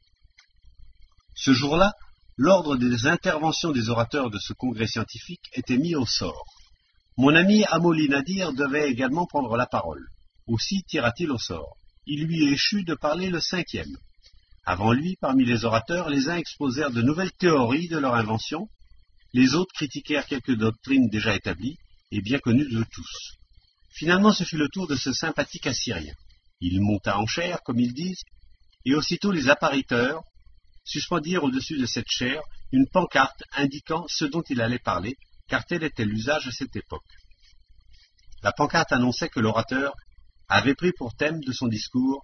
Ce jour-là, l'ordre des interventions des orateurs de ce congrès scientifique était mis au sort. Mon ami Amoli Nadir devait également prendre la parole. Aussi tira-t-il au sort. Il lui échut de parler le cinquième. Avant lui, parmi les orateurs, les uns exposèrent de nouvelles théories de leur invention, les autres critiquèrent quelques doctrines déjà établies et bien connues de tous. Finalement, ce fut le tour de ce sympathique Assyrien. Il monta en chair, comme ils disent, et aussitôt les appariteurs suspendirent au-dessus de cette chaire une pancarte indiquant ce dont il allait parler, car tel était l'usage à cette époque. La pancarte annonçait que l'orateur avait pris pour thème de son discours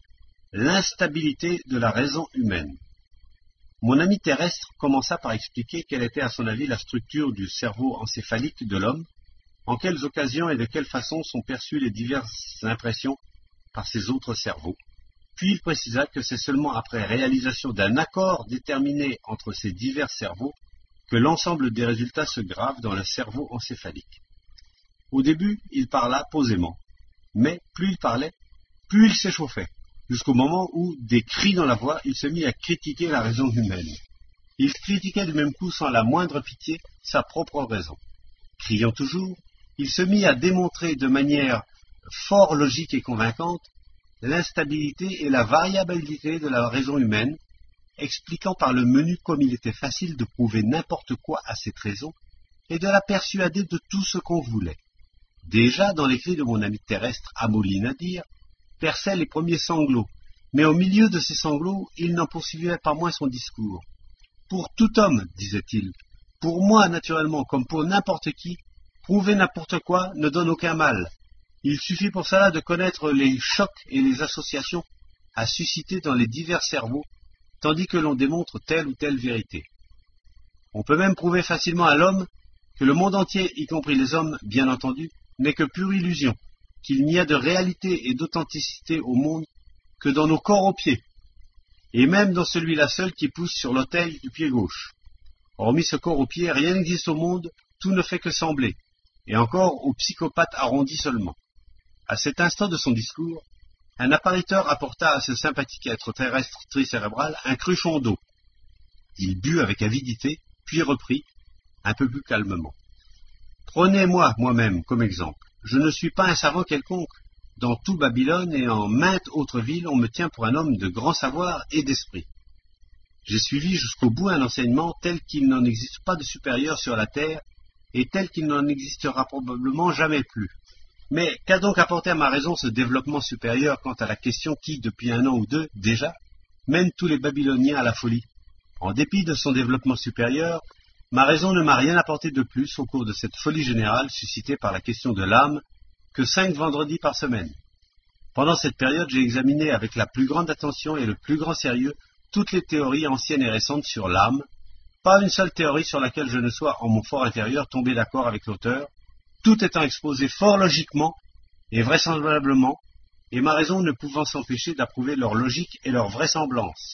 L'instabilité de la raison humaine. Mon ami terrestre commença par expliquer quelle était à son avis la structure du cerveau encéphalique de l'homme, en quelles occasions et de quelle façon sont perçues les diverses impressions par ses autres cerveaux. Puis il précisa que c'est seulement après réalisation d'un accord déterminé entre ces divers cerveaux que l'ensemble des résultats se gravent dans le cerveau encéphalique. Au début, il parla posément, mais plus il parlait, plus il s'échauffait, jusqu'au moment où, des cris dans la voix, il se mit à critiquer la raison humaine. Il critiquait du même coup, sans la moindre pitié, sa propre raison. Criant toujours, il se mit à démontrer de manière fort logique et convaincante l'instabilité et la variabilité de la raison humaine, expliquant par le menu comme il était facile de prouver n'importe quoi à cette raison et de la persuader de tout ce qu'on voulait. Déjà, dans l'écrit de mon ami terrestre Amoli Nadir, perçaient les premiers sanglots, mais au milieu de ces sanglots, il n'en poursuivait pas moins son discours. Pour tout homme, disait-il, pour moi naturellement comme pour n'importe qui, prouver n'importe quoi ne donne aucun mal. Il suffit pour cela de connaître les chocs et les associations à susciter dans les divers cerveaux, tandis que l'on démontre telle ou telle vérité. On peut même prouver facilement à l'homme que le monde entier, y compris les hommes, bien entendu, n'est que pure illusion, qu'il n'y a de réalité et d'authenticité au monde que dans nos corps aux pieds, et même dans celui-là seul qui pousse sur l'autel du pied gauche. Hormis ce corps aux pieds, rien n'existe au monde, tout ne fait que sembler, et encore aux psychopathes arrondis seulement. À cet instant de son discours, un appariteur apporta à ce sympathique être terrestre tricérébral un cruchon d'eau. Il but avec avidité, puis reprit, un peu plus calmement. Prenez-moi moi-même comme exemple. Je ne suis pas un savant quelconque. Dans tout Babylone et en maintes autres villes, on me tient pour un homme de grand savoir et d'esprit. J'ai suivi jusqu'au bout un enseignement tel qu'il n'en existe pas de supérieur sur la terre et tel qu'il n'en existera probablement jamais plus. Mais qu'a donc apporté à ma raison ce développement supérieur quant à la question qui, depuis un an ou deux déjà, mène tous les Babyloniens à la folie? En dépit de son développement supérieur, ma raison ne m'a rien apporté de plus au cours de cette folie générale suscitée par la question de l'âme que cinq vendredis par semaine. Pendant cette période, j'ai examiné avec la plus grande attention et le plus grand sérieux toutes les théories anciennes et récentes sur l'âme, pas une seule théorie sur laquelle je ne sois en mon fort intérieur tombé d'accord avec l'auteur, tout étant exposé fort logiquement et vraisemblablement, et ma raison ne pouvant s'empêcher d'approuver leur logique et leur vraisemblance.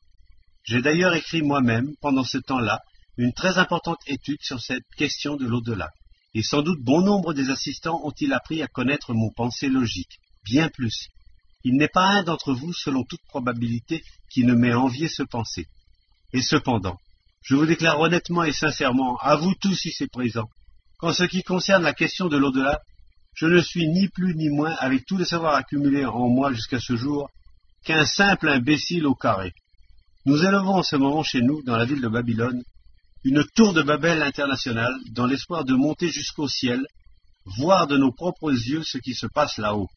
J'ai d'ailleurs écrit moi-même, pendant ce temps-là, une très importante étude sur cette question de l'au-delà, et sans doute bon nombre des assistants ont-ils appris à connaître mon pensée logique, bien plus. Il n'est pas un d'entre vous, selon toute probabilité, qui ne m'ait envié ce penser. Et cependant, je vous déclare honnêtement et sincèrement, à vous tous ici présents, qu'en ce qui concerne la question de l'au-delà, je ne suis ni plus ni moins, avec tous les savoirs accumulés en moi jusqu'à ce jour, qu'un simple imbécile au carré. Nous élevons en ce moment chez nous, dans la ville de Babylone, une tour de Babel internationale, dans l'espoir de monter jusqu'au ciel, voir de nos propres yeux ce qui se passe là-haut.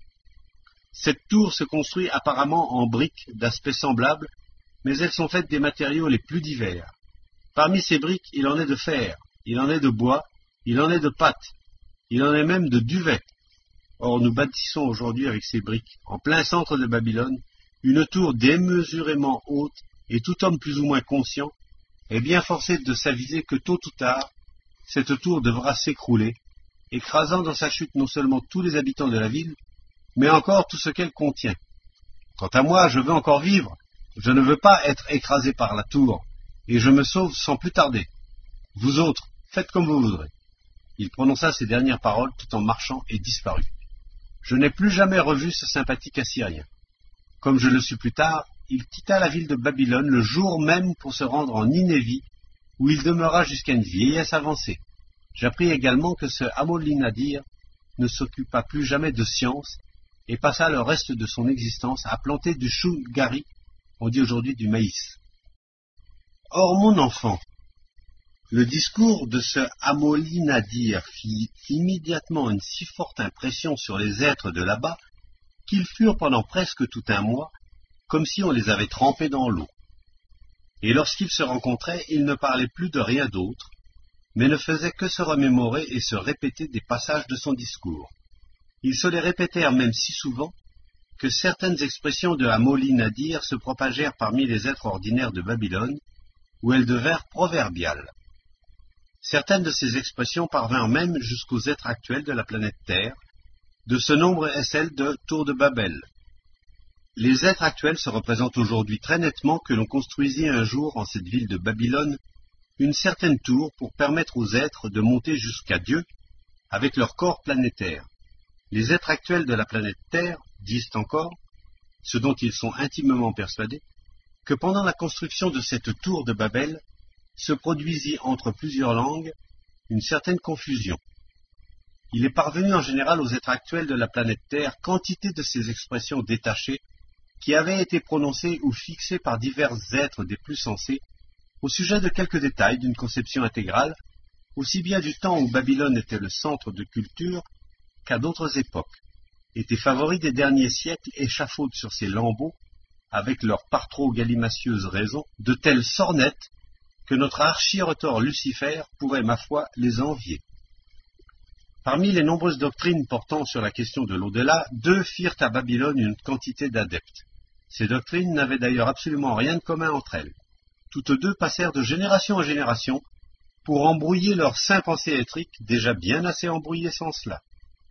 Cette tour se construit apparemment en briques d'aspect semblable, mais elles sont faites des matériaux les plus divers. Parmi ces briques, il en est de fer, il en est de bois, il en est de pâte, il en est même de duvet. Or nous bâtissons aujourd'hui avec ces briques, en plein centre de Babylone, une tour démesurément haute, et tout homme plus ou moins conscient est bien forcé de s'aviser que tôt ou tard, cette tour devra s'écrouler, écrasant dans sa chute non seulement tous les habitants de la ville, mais encore tout ce qu'elle contient. Quant à moi, je veux encore vivre, je ne veux pas être écrasé par la tour, et je me sauve sans plus tarder. Vous autres, faites comme vous voudrez. Il prononça ces dernières paroles tout en marchant et disparut. Je n'ai plus jamais revu ce sympathique Assyrien. Comme je le sus plus tard, il quitta la ville de Babylone le jour même pour se rendre en Ninévie, où il demeura jusqu'à une vieillesse avancée. J'appris également que ce Amoli Nadir ne s'occupa plus jamais de science et passa le reste de son existence à planter du chou gari, on dit aujourd'hui du maïs. Or, mon enfant, le discours de ce Amoli Nadir fit immédiatement une si forte impression sur les êtres de là-bas qu'ils furent pendant presque tout un mois comme si on les avait trempés dans l'eau. Et lorsqu'ils se rencontraient, ils ne parlaient plus de rien d'autre, mais ne faisaient que se remémorer et se répéter des passages de son discours. Ils se les répétèrent même si souvent que certaines expressions de Hamoli Nadir se propagèrent parmi les êtres ordinaires de Babylone, où elles devinrent proverbiales. Certaines de ces expressions parvinrent même jusqu'aux êtres actuels de la planète Terre. De ce nombre est celle de Tour de Babel. Les êtres actuels se représentent aujourd'hui très nettement que l'on construisit un jour en cette ville de Babylone une certaine tour pour permettre aux êtres de monter jusqu'à Dieu avec leur corps planétaire. Les êtres actuels de la planète Terre disent encore, ce dont ils sont intimement persuadés, que pendant la construction de cette tour de Babel se produisit entre plusieurs langues une certaine confusion. Il est parvenu en général aux êtres actuels de la planète Terre quantité de ces expressions détachées qui avaient été prononcées ou fixées par divers êtres des plus sensés au sujet de quelques détails d'une conception intégrale, aussi bien du temps où Babylone était le centre de culture qu'à d'autres époques, étaient favoris des derniers siècles échafaudent sur ces lambeaux, avec leur par trop galimacieuse raison, de telles sornettes que notre archi-retors Lucifer pourrait, ma foi, les envier. Parmi les nombreuses doctrines portant sur la question de l'au-delà, deux firent à Babylone une quantité d'adeptes. Ces doctrines n'avaient d'ailleurs absolument rien de commun entre elles. Toutes deux passèrent de génération en génération pour embrouiller leur saint pensée étrique, déjà bien assez embrouillée sans cela.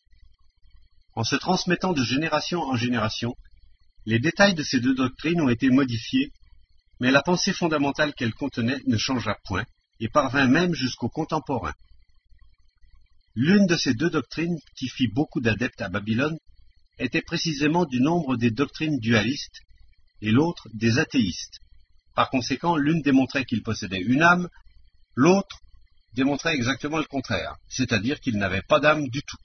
En se transmettant de génération en génération, les détails de ces deux doctrines ont été modifiés, mais la pensée fondamentale qu'elles contenaient ne changea point, et parvint même jusqu'aux contemporains. L'une de ces deux doctrines, qui fit beaucoup d'adeptes à Babylone, était précisément du nombre des doctrines dualistes, et l'autre des athéistes. Par conséquent, l'une démontrait qu'il possédait une âme, l'autre démontrait exactement le contraire, c'est-à-dire qu'il n'avait pas d'âme du tout.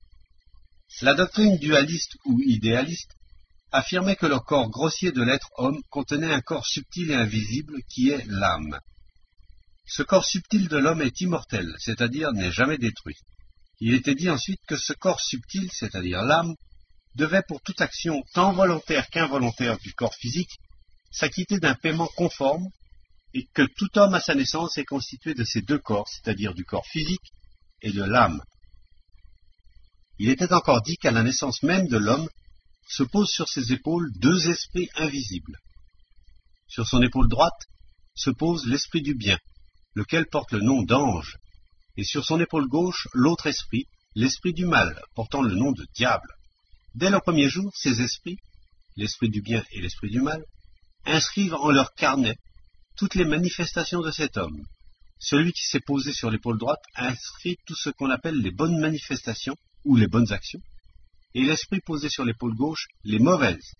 La doctrine dualiste ou idéaliste affirmait que le corps grossier de l'être homme contenait un corps subtil et invisible qui est l'âme. Ce corps subtil de l'homme est immortel, c'est-à-dire n'est jamais détruit. Il était dit ensuite que ce corps subtil, c'est-à-dire l'âme, devait pour toute action, tant volontaire qu'involontaire du corps physique, s'acquitter d'un paiement conforme, et que tout homme à sa naissance est constitué de ces deux corps, c'est-à-dire du corps physique et de l'âme. Il était encore dit qu'à la naissance même de l'homme se posent sur ses épaules deux esprits invisibles. Sur son épaule droite se pose l'esprit du bien, lequel porte le nom d'ange, et sur son épaule gauche l'autre esprit, l'esprit du mal, portant le nom de diable. Dès le premier jour, ces esprits, l'esprit du bien et l'esprit du mal, inscrivent en leur carnet toutes les manifestations de cet homme. Celui qui s'est posé sur l'épaule droite inscrit tout ce qu'on appelle les bonnes manifestations ou les bonnes actions, et l'esprit posé sur l'épaule gauche les mauvaises.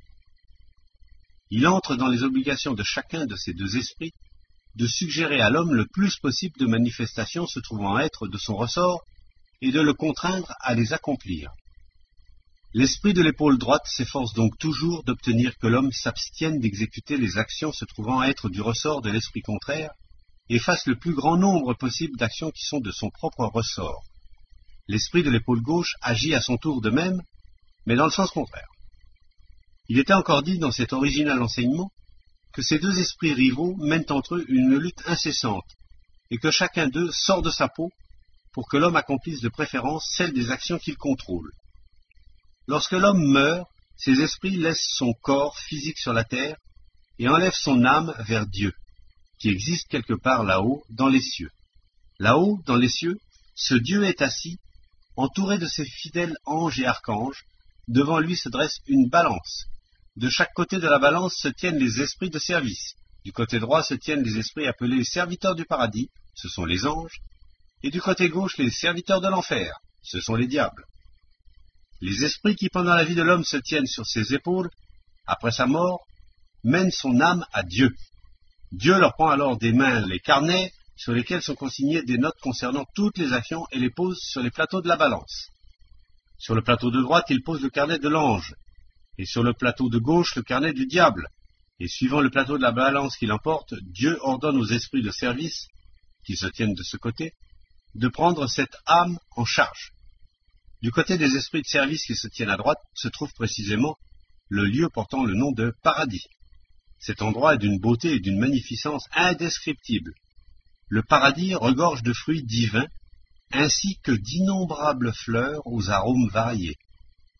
Il entre dans les obligations de chacun de ces deux esprits de suggérer à l'homme le plus possible de manifestations se trouvant être de son ressort et de le contraindre à les accomplir. L'esprit de l'épaule droite s'efforce donc toujours d'obtenir que l'homme s'abstienne d'exécuter les actions se trouvant être du ressort de l'esprit contraire et fasse le plus grand nombre possible d'actions qui sont de son propre ressort. L'esprit de l'épaule gauche agit à son tour de même, mais dans le sens contraire. Il était encore dit dans cet original enseignement que ces deux esprits rivaux mènent entre eux une lutte incessante, et que chacun d'eux sort de sa peau pour que l'homme accomplisse de préférence celle des actions qu'il contrôle. Lorsque l'homme meurt, ces esprits laissent son corps physique sur la terre et enlèvent son âme vers Dieu, qui existe quelque part là-haut, dans les cieux. Là-haut, dans les cieux, ce Dieu est assis, entouré de ses fidèles anges et archanges. Devant lui se dresse une balance. De chaque côté de la balance se tiennent les esprits de service. Du côté droit se tiennent les esprits appelés serviteurs du paradis, ce sont les anges, et du côté gauche les serviteurs de l'enfer, ce sont les diables. Les esprits qui pendant la vie de l'homme se tiennent sur ses épaules, après sa mort, mènent son âme à Dieu. Dieu leur prend alors des mains les carnets sur lesquels sont consignées des notes concernant toutes les actions et les pose sur les plateaux de la balance. Sur le plateau de droite, il pose le carnet de l'ange, et sur le plateau de gauche, le carnet du diable. Et suivant le plateau de la balance qu'il emporte, Dieu ordonne aux esprits de service, qui se tiennent de ce côté, de prendre cette âme en charge. Du côté des esprits de service qui se tiennent à droite, se trouve précisément le lieu portant le nom de paradis. Cet endroit est d'une beauté et d'une magnificence indescriptibles. Le paradis regorge de fruits divins, ainsi que d'innombrables fleurs aux arômes variés.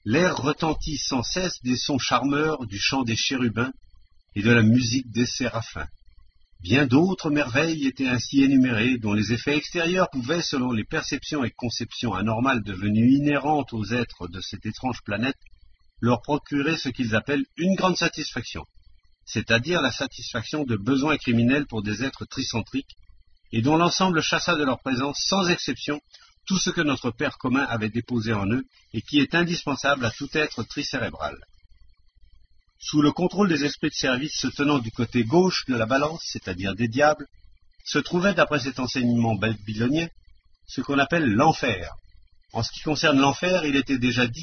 l'air retentit sans cesse des sons charmeurs du chant des chérubins et de la musique des séraphins. Bien d'autres merveilles étaient ainsi énumérées, dont les effets extérieurs pouvaient, selon les perceptions et conceptions anormales devenues inhérentes aux êtres de cette étrange planète, leur procurer ce qu'ils appellent une grande satisfaction, c'est-à-dire la satisfaction de besoins criminels pour des êtres tricentriques, et dont l'ensemble chassa de leur présence, sans exception, tout ce que notre Père commun avait déposé en eux, et qui est indispensable à tout être tricérébral. Sous le contrôle des esprits de service se tenant du côté gauche de la balance, c'est-à-dire des diables, se trouvait, d'après cet enseignement babylonien, ce qu'on appelle l'enfer. En ce qui concerne l'enfer, il était déjà dit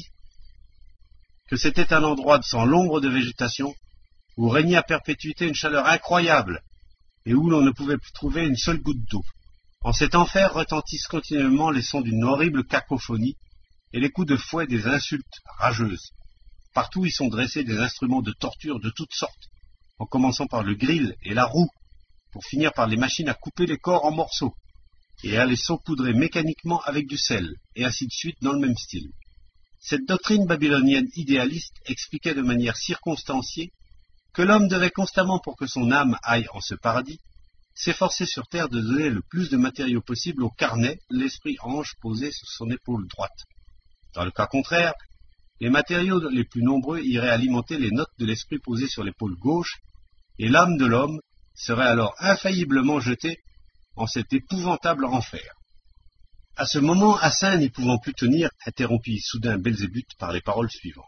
que c'était un endroit sans l'ombre de végétation, où régnait à perpétuité une chaleur incroyable, et où l'on ne pouvait plus trouver une seule goutte d'eau. En cet enfer retentissent continuellement les sons d'une horrible cacophonie, et les coups de fouet des insultes rageuses. Partout y sont dressés des instruments de torture de toutes sortes, en commençant par le grill et la roue, pour finir par les machines à couper les corps en morceaux, et à les saupoudrer mécaniquement avec du sel, et ainsi de suite dans le même style. Cette doctrine babylonienne idéaliste expliquait de manière circonstanciée que l'homme devait constamment, pour que son âme aille en ce paradis, s'efforcer sur terre de donner le plus de matériaux possible au carnet, l'esprit ange posé sur son épaule droite. Dans le cas contraire, les matériaux les plus nombreux iraient alimenter les notes de l'esprit posé sur l'épaule gauche, et l'âme de l'homme serait alors infailliblement jetée en cet épouvantable enfer. À ce moment, Hassan, n'y pouvant plus tenir, interrompit soudain Belzébuth par les paroles suivantes.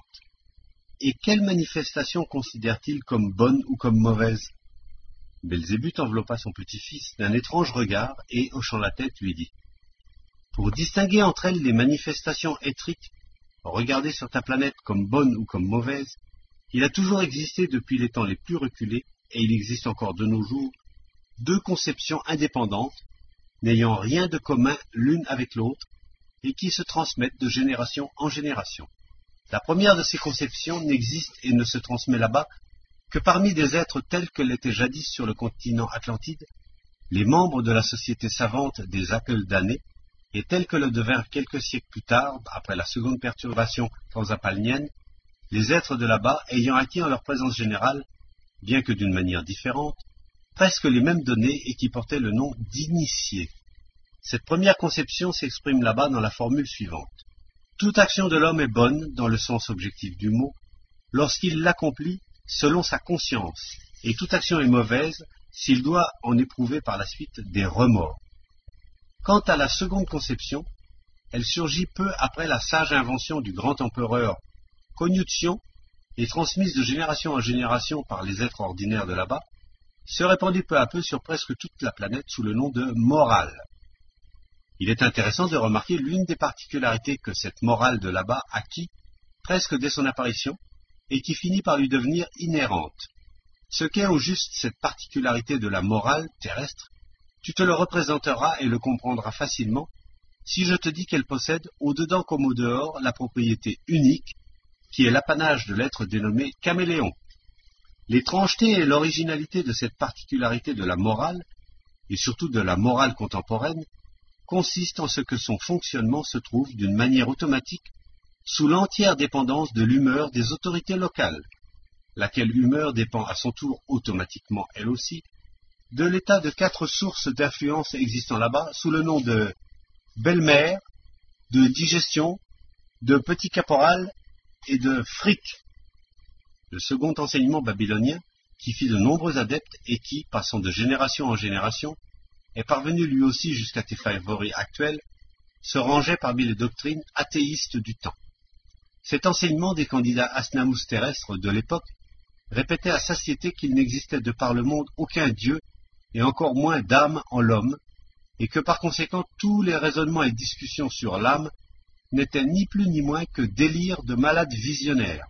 « Et quelle manifestation considère-t-il comme bonne ou comme mauvaise ?» Belzébuth enveloppa son petit-fils d'un étrange regard et, hochant la tête, lui dit « Pour distinguer entre elles les manifestations éthriques, regardées sur ta planète comme bonnes ou comme mauvaises, il a toujours existé depuis les temps les plus reculés, et il existe encore de nos jours, deux conceptions indépendantes, n'ayant rien de commun l'une avec l'autre, et qui se transmettent de génération en génération. La première de ces conceptions n'existe et ne se transmet là-bas que parmi des êtres tels que l'étaient jadis sur le continent Atlantide, les membres de la société savante des Akeldanais, et tels que le devinrent quelques siècles plus tard, après la seconde perturbation transalpinienne, les êtres de là-bas ayant acquis en leur présence générale, bien que d'une manière différente, presque les mêmes données et qui portaient le nom d'initiés. Cette première conception s'exprime là-bas dans la formule suivante. Toute action de l'homme est bonne, dans le sens objectif du mot, lorsqu'il l'accomplit selon sa conscience, et toute action est mauvaise s'il doit en éprouver par la suite des remords. Quant à la seconde conception, elle surgit peu après la sage invention du grand empereur Confucius et transmise de génération en génération par les êtres ordinaires de là-bas, se répandit peu à peu sur presque toute la planète sous le nom de morale. Il est intéressant de remarquer l'une des particularités que cette morale de là-bas acquit presque dès son apparition et qui finit par lui devenir inhérente. Ce qu'est au juste cette particularité de la morale terrestre, tu te le représenteras et le comprendras facilement si je te dis qu'elle possède, au-dedans comme au-dehors, la propriété unique qui est l'apanage de l'être dénommé caméléon. L'étrangeté et l'originalité de cette particularité de la morale, et surtout de la morale contemporaine, consiste en ce que son fonctionnement se trouve d'une manière automatique sous l'entière dépendance de l'humeur des autorités locales, laquelle humeur dépend à son tour automatiquement, elle aussi, de l'état de quatre sources d'influence existant là-bas sous le nom de belle-mère, de digestion, de petit caporal et de fric. Le second enseignement babylonien, qui fit de nombreux adeptes et qui, passant de génération en génération, est parvenu lui aussi jusqu'à tes favoris actuels, se rangeait parmi les doctrines athéistes du temps. Cet enseignement des candidats asnamus terrestres de l'époque répétait à satiété qu'il n'existait de par le monde aucun Dieu, et encore moins d'âme en l'homme, et que par conséquent tous les raisonnements et discussions sur l'âme n'étaient ni plus ni moins que délires de malades visionnaires.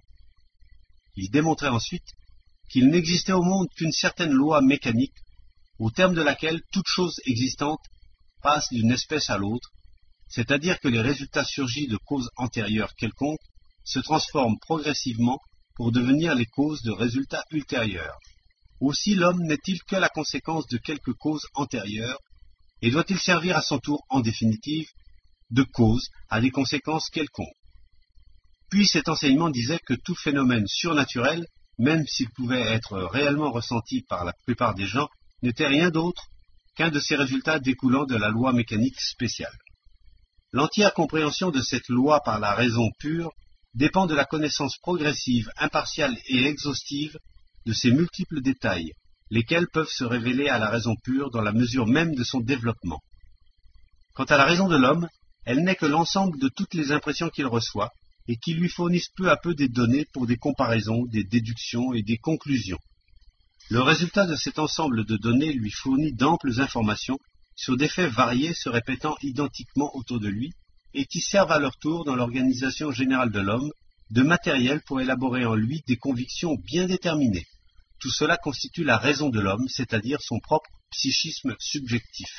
Il démontrait ensuite qu'il n'existait au monde qu'une certaine loi mécanique, au terme de laquelle toute chose existante passe d'une espèce à l'autre, c'est-à-dire que les résultats surgis de causes antérieures quelconques se transforment progressivement pour devenir les causes de résultats ultérieurs. Aussi l'homme n'est-il que la conséquence de quelques causes antérieures, et doit-il servir à son tour, en définitive, de cause à des conséquences quelconques. Puis cet enseignement disait que tout phénomène surnaturel, même s'il pouvait être réellement ressenti par la plupart des gens, n'était rien d'autre qu'un de ces résultats découlant de la loi mécanique spéciale. L'entière compréhension de cette loi par la raison pure dépend de la connaissance progressive, impartiale et exhaustive de ces multiples détails, lesquels peuvent se révéler à la raison pure dans la mesure même de son développement. Quant à la raison de l'homme, elle n'est que l'ensemble de toutes les impressions qu'il reçoit et qui lui fournissent peu à peu des données pour des comparaisons, des déductions et des conclusions. Le résultat de cet ensemble de données lui fournit d'amples informations sur des faits variés se répétant identiquement autour de lui et qui servent à leur tour dans l'organisation générale de l'homme de matériel pour élaborer en lui des convictions bien déterminées. Tout cela constitue la raison de l'homme, c'est-à-dire son propre psychisme subjectif.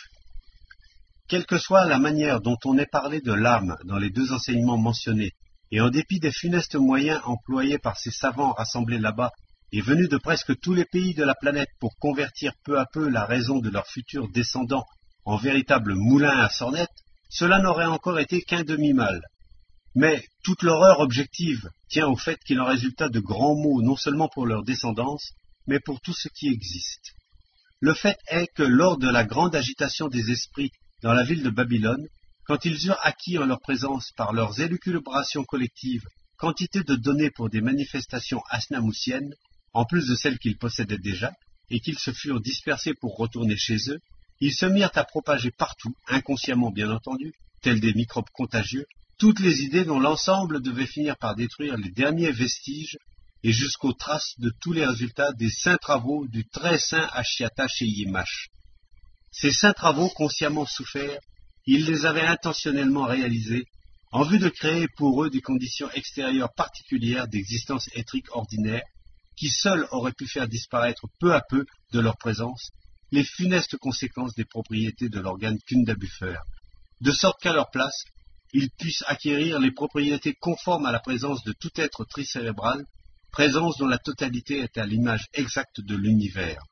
Quelle que soit la manière dont on ait parlé de l'âme dans les deux enseignements mentionnés, et en dépit des funestes moyens employés par ces savants rassemblés là-bas et venus de presque tous les pays de la planète pour convertir peu à peu la raison de leurs futurs descendants en véritable moulin à sornettes, cela n'aurait encore été qu'un demi-mal. Mais toute l'horreur objective tient au fait qu'il en résulta de grands maux non seulement pour leur descendance, mais pour tout ce qui existe. Le fait est que lors de la grande agitation des esprits dans la ville de Babylone, quand ils eurent acquis en leur présence par leurs élucubrations collectives quantité de données pour des manifestations asnamousiennes, en plus de celles qu'ils possédaient déjà, et qu'ils se furent dispersés pour retourner chez eux, ils se mirent à propager partout, inconsciemment bien entendu, tels des microbes contagieux, toutes les idées dont l'ensemble devait finir par détruire les derniers vestiges et jusqu'aux traces de tous les résultats des saints travaux du très saint Ashiata Sheyimash. Ces saints travaux consciemment soufferts, ils les avaient intentionnellement réalisés en vue de créer pour eux des conditions extérieures particulières d'existence éthrique ordinaire qui seules auraient pu faire disparaître peu à peu de leur présence les funestes conséquences des propriétés de l'organe Kundabuffer, de sorte qu'à leur place, ils puissent acquérir les propriétés conformes à la présence de tout être tricérébral, présence dont la totalité est à l'image exacte de l'univers.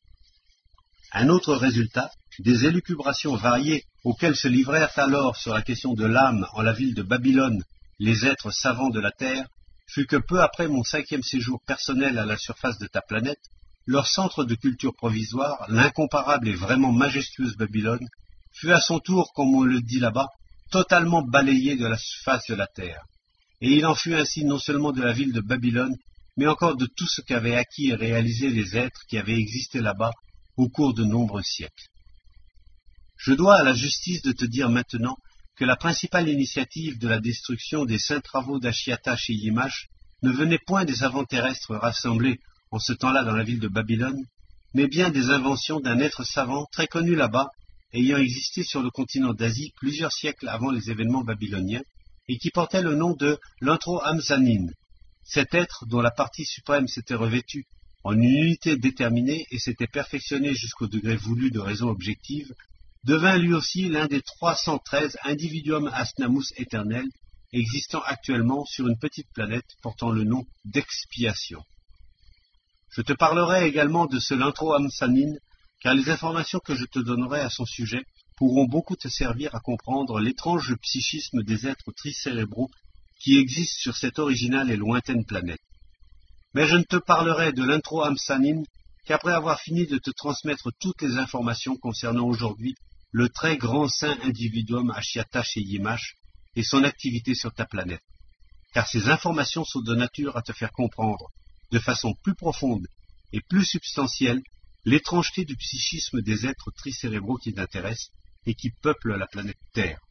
Un autre résultat, des élucubrations variées auxquelles se livrèrent alors sur la question de l'âme en la ville de Babylone les êtres savants de la terre, fut que peu après mon cinquième séjour personnel à la surface de ta planète, leur centre de culture provisoire, l'incomparable et vraiment majestueuse Babylone, fut à son tour, comme on le dit là-bas, totalement balayé de la surface de la terre. Et il en fut ainsi non seulement de la ville de Babylone, mais encore de tout ce qu'avaient acquis et réalisé les êtres qui avaient existé là-bas au cours de nombreux siècles. Je dois à la justice de te dire maintenant que la principale initiative de la destruction des saints travaux d'Ashiata chez Yimash ne venait point des savants terrestres rassemblés en ce temps-là dans la ville de Babylone, mais bien des inventions d'un être savant très connu là-bas, ayant existé sur le continent d'Asie plusieurs siècles avant les événements babyloniens, et qui portait le nom de l'Antro-Amsanin, cet être dont la partie suprême s'était revêtue en une unité déterminée et s'était perfectionné jusqu'au degré voulu de raison objective, devint lui aussi l'un des trois cent treize individuums asnamus éternels existant actuellement sur une petite planète portant le nom d'expiation. Je te parlerai également de ce l'Antro-Amsanin, car les informations que je te donnerai à son sujet pourront beaucoup te servir à comprendre l'étrange psychisme des êtres tricérébraux qui existent sur cette originale et lointaine planète. Mais je ne te parlerai de l'Antro-Amsanin qu'après avoir fini de te transmettre toutes les informations concernant aujourd'hui le très grand saint individuum Ashiata chez Yimash et son activité sur ta planète, car ces informations sont de nature à te faire comprendre, de façon plus profonde et plus substantielle, l'étrangeté du psychisme des êtres tricérébraux qui t'intéressent et qui peuplent la planète Terre.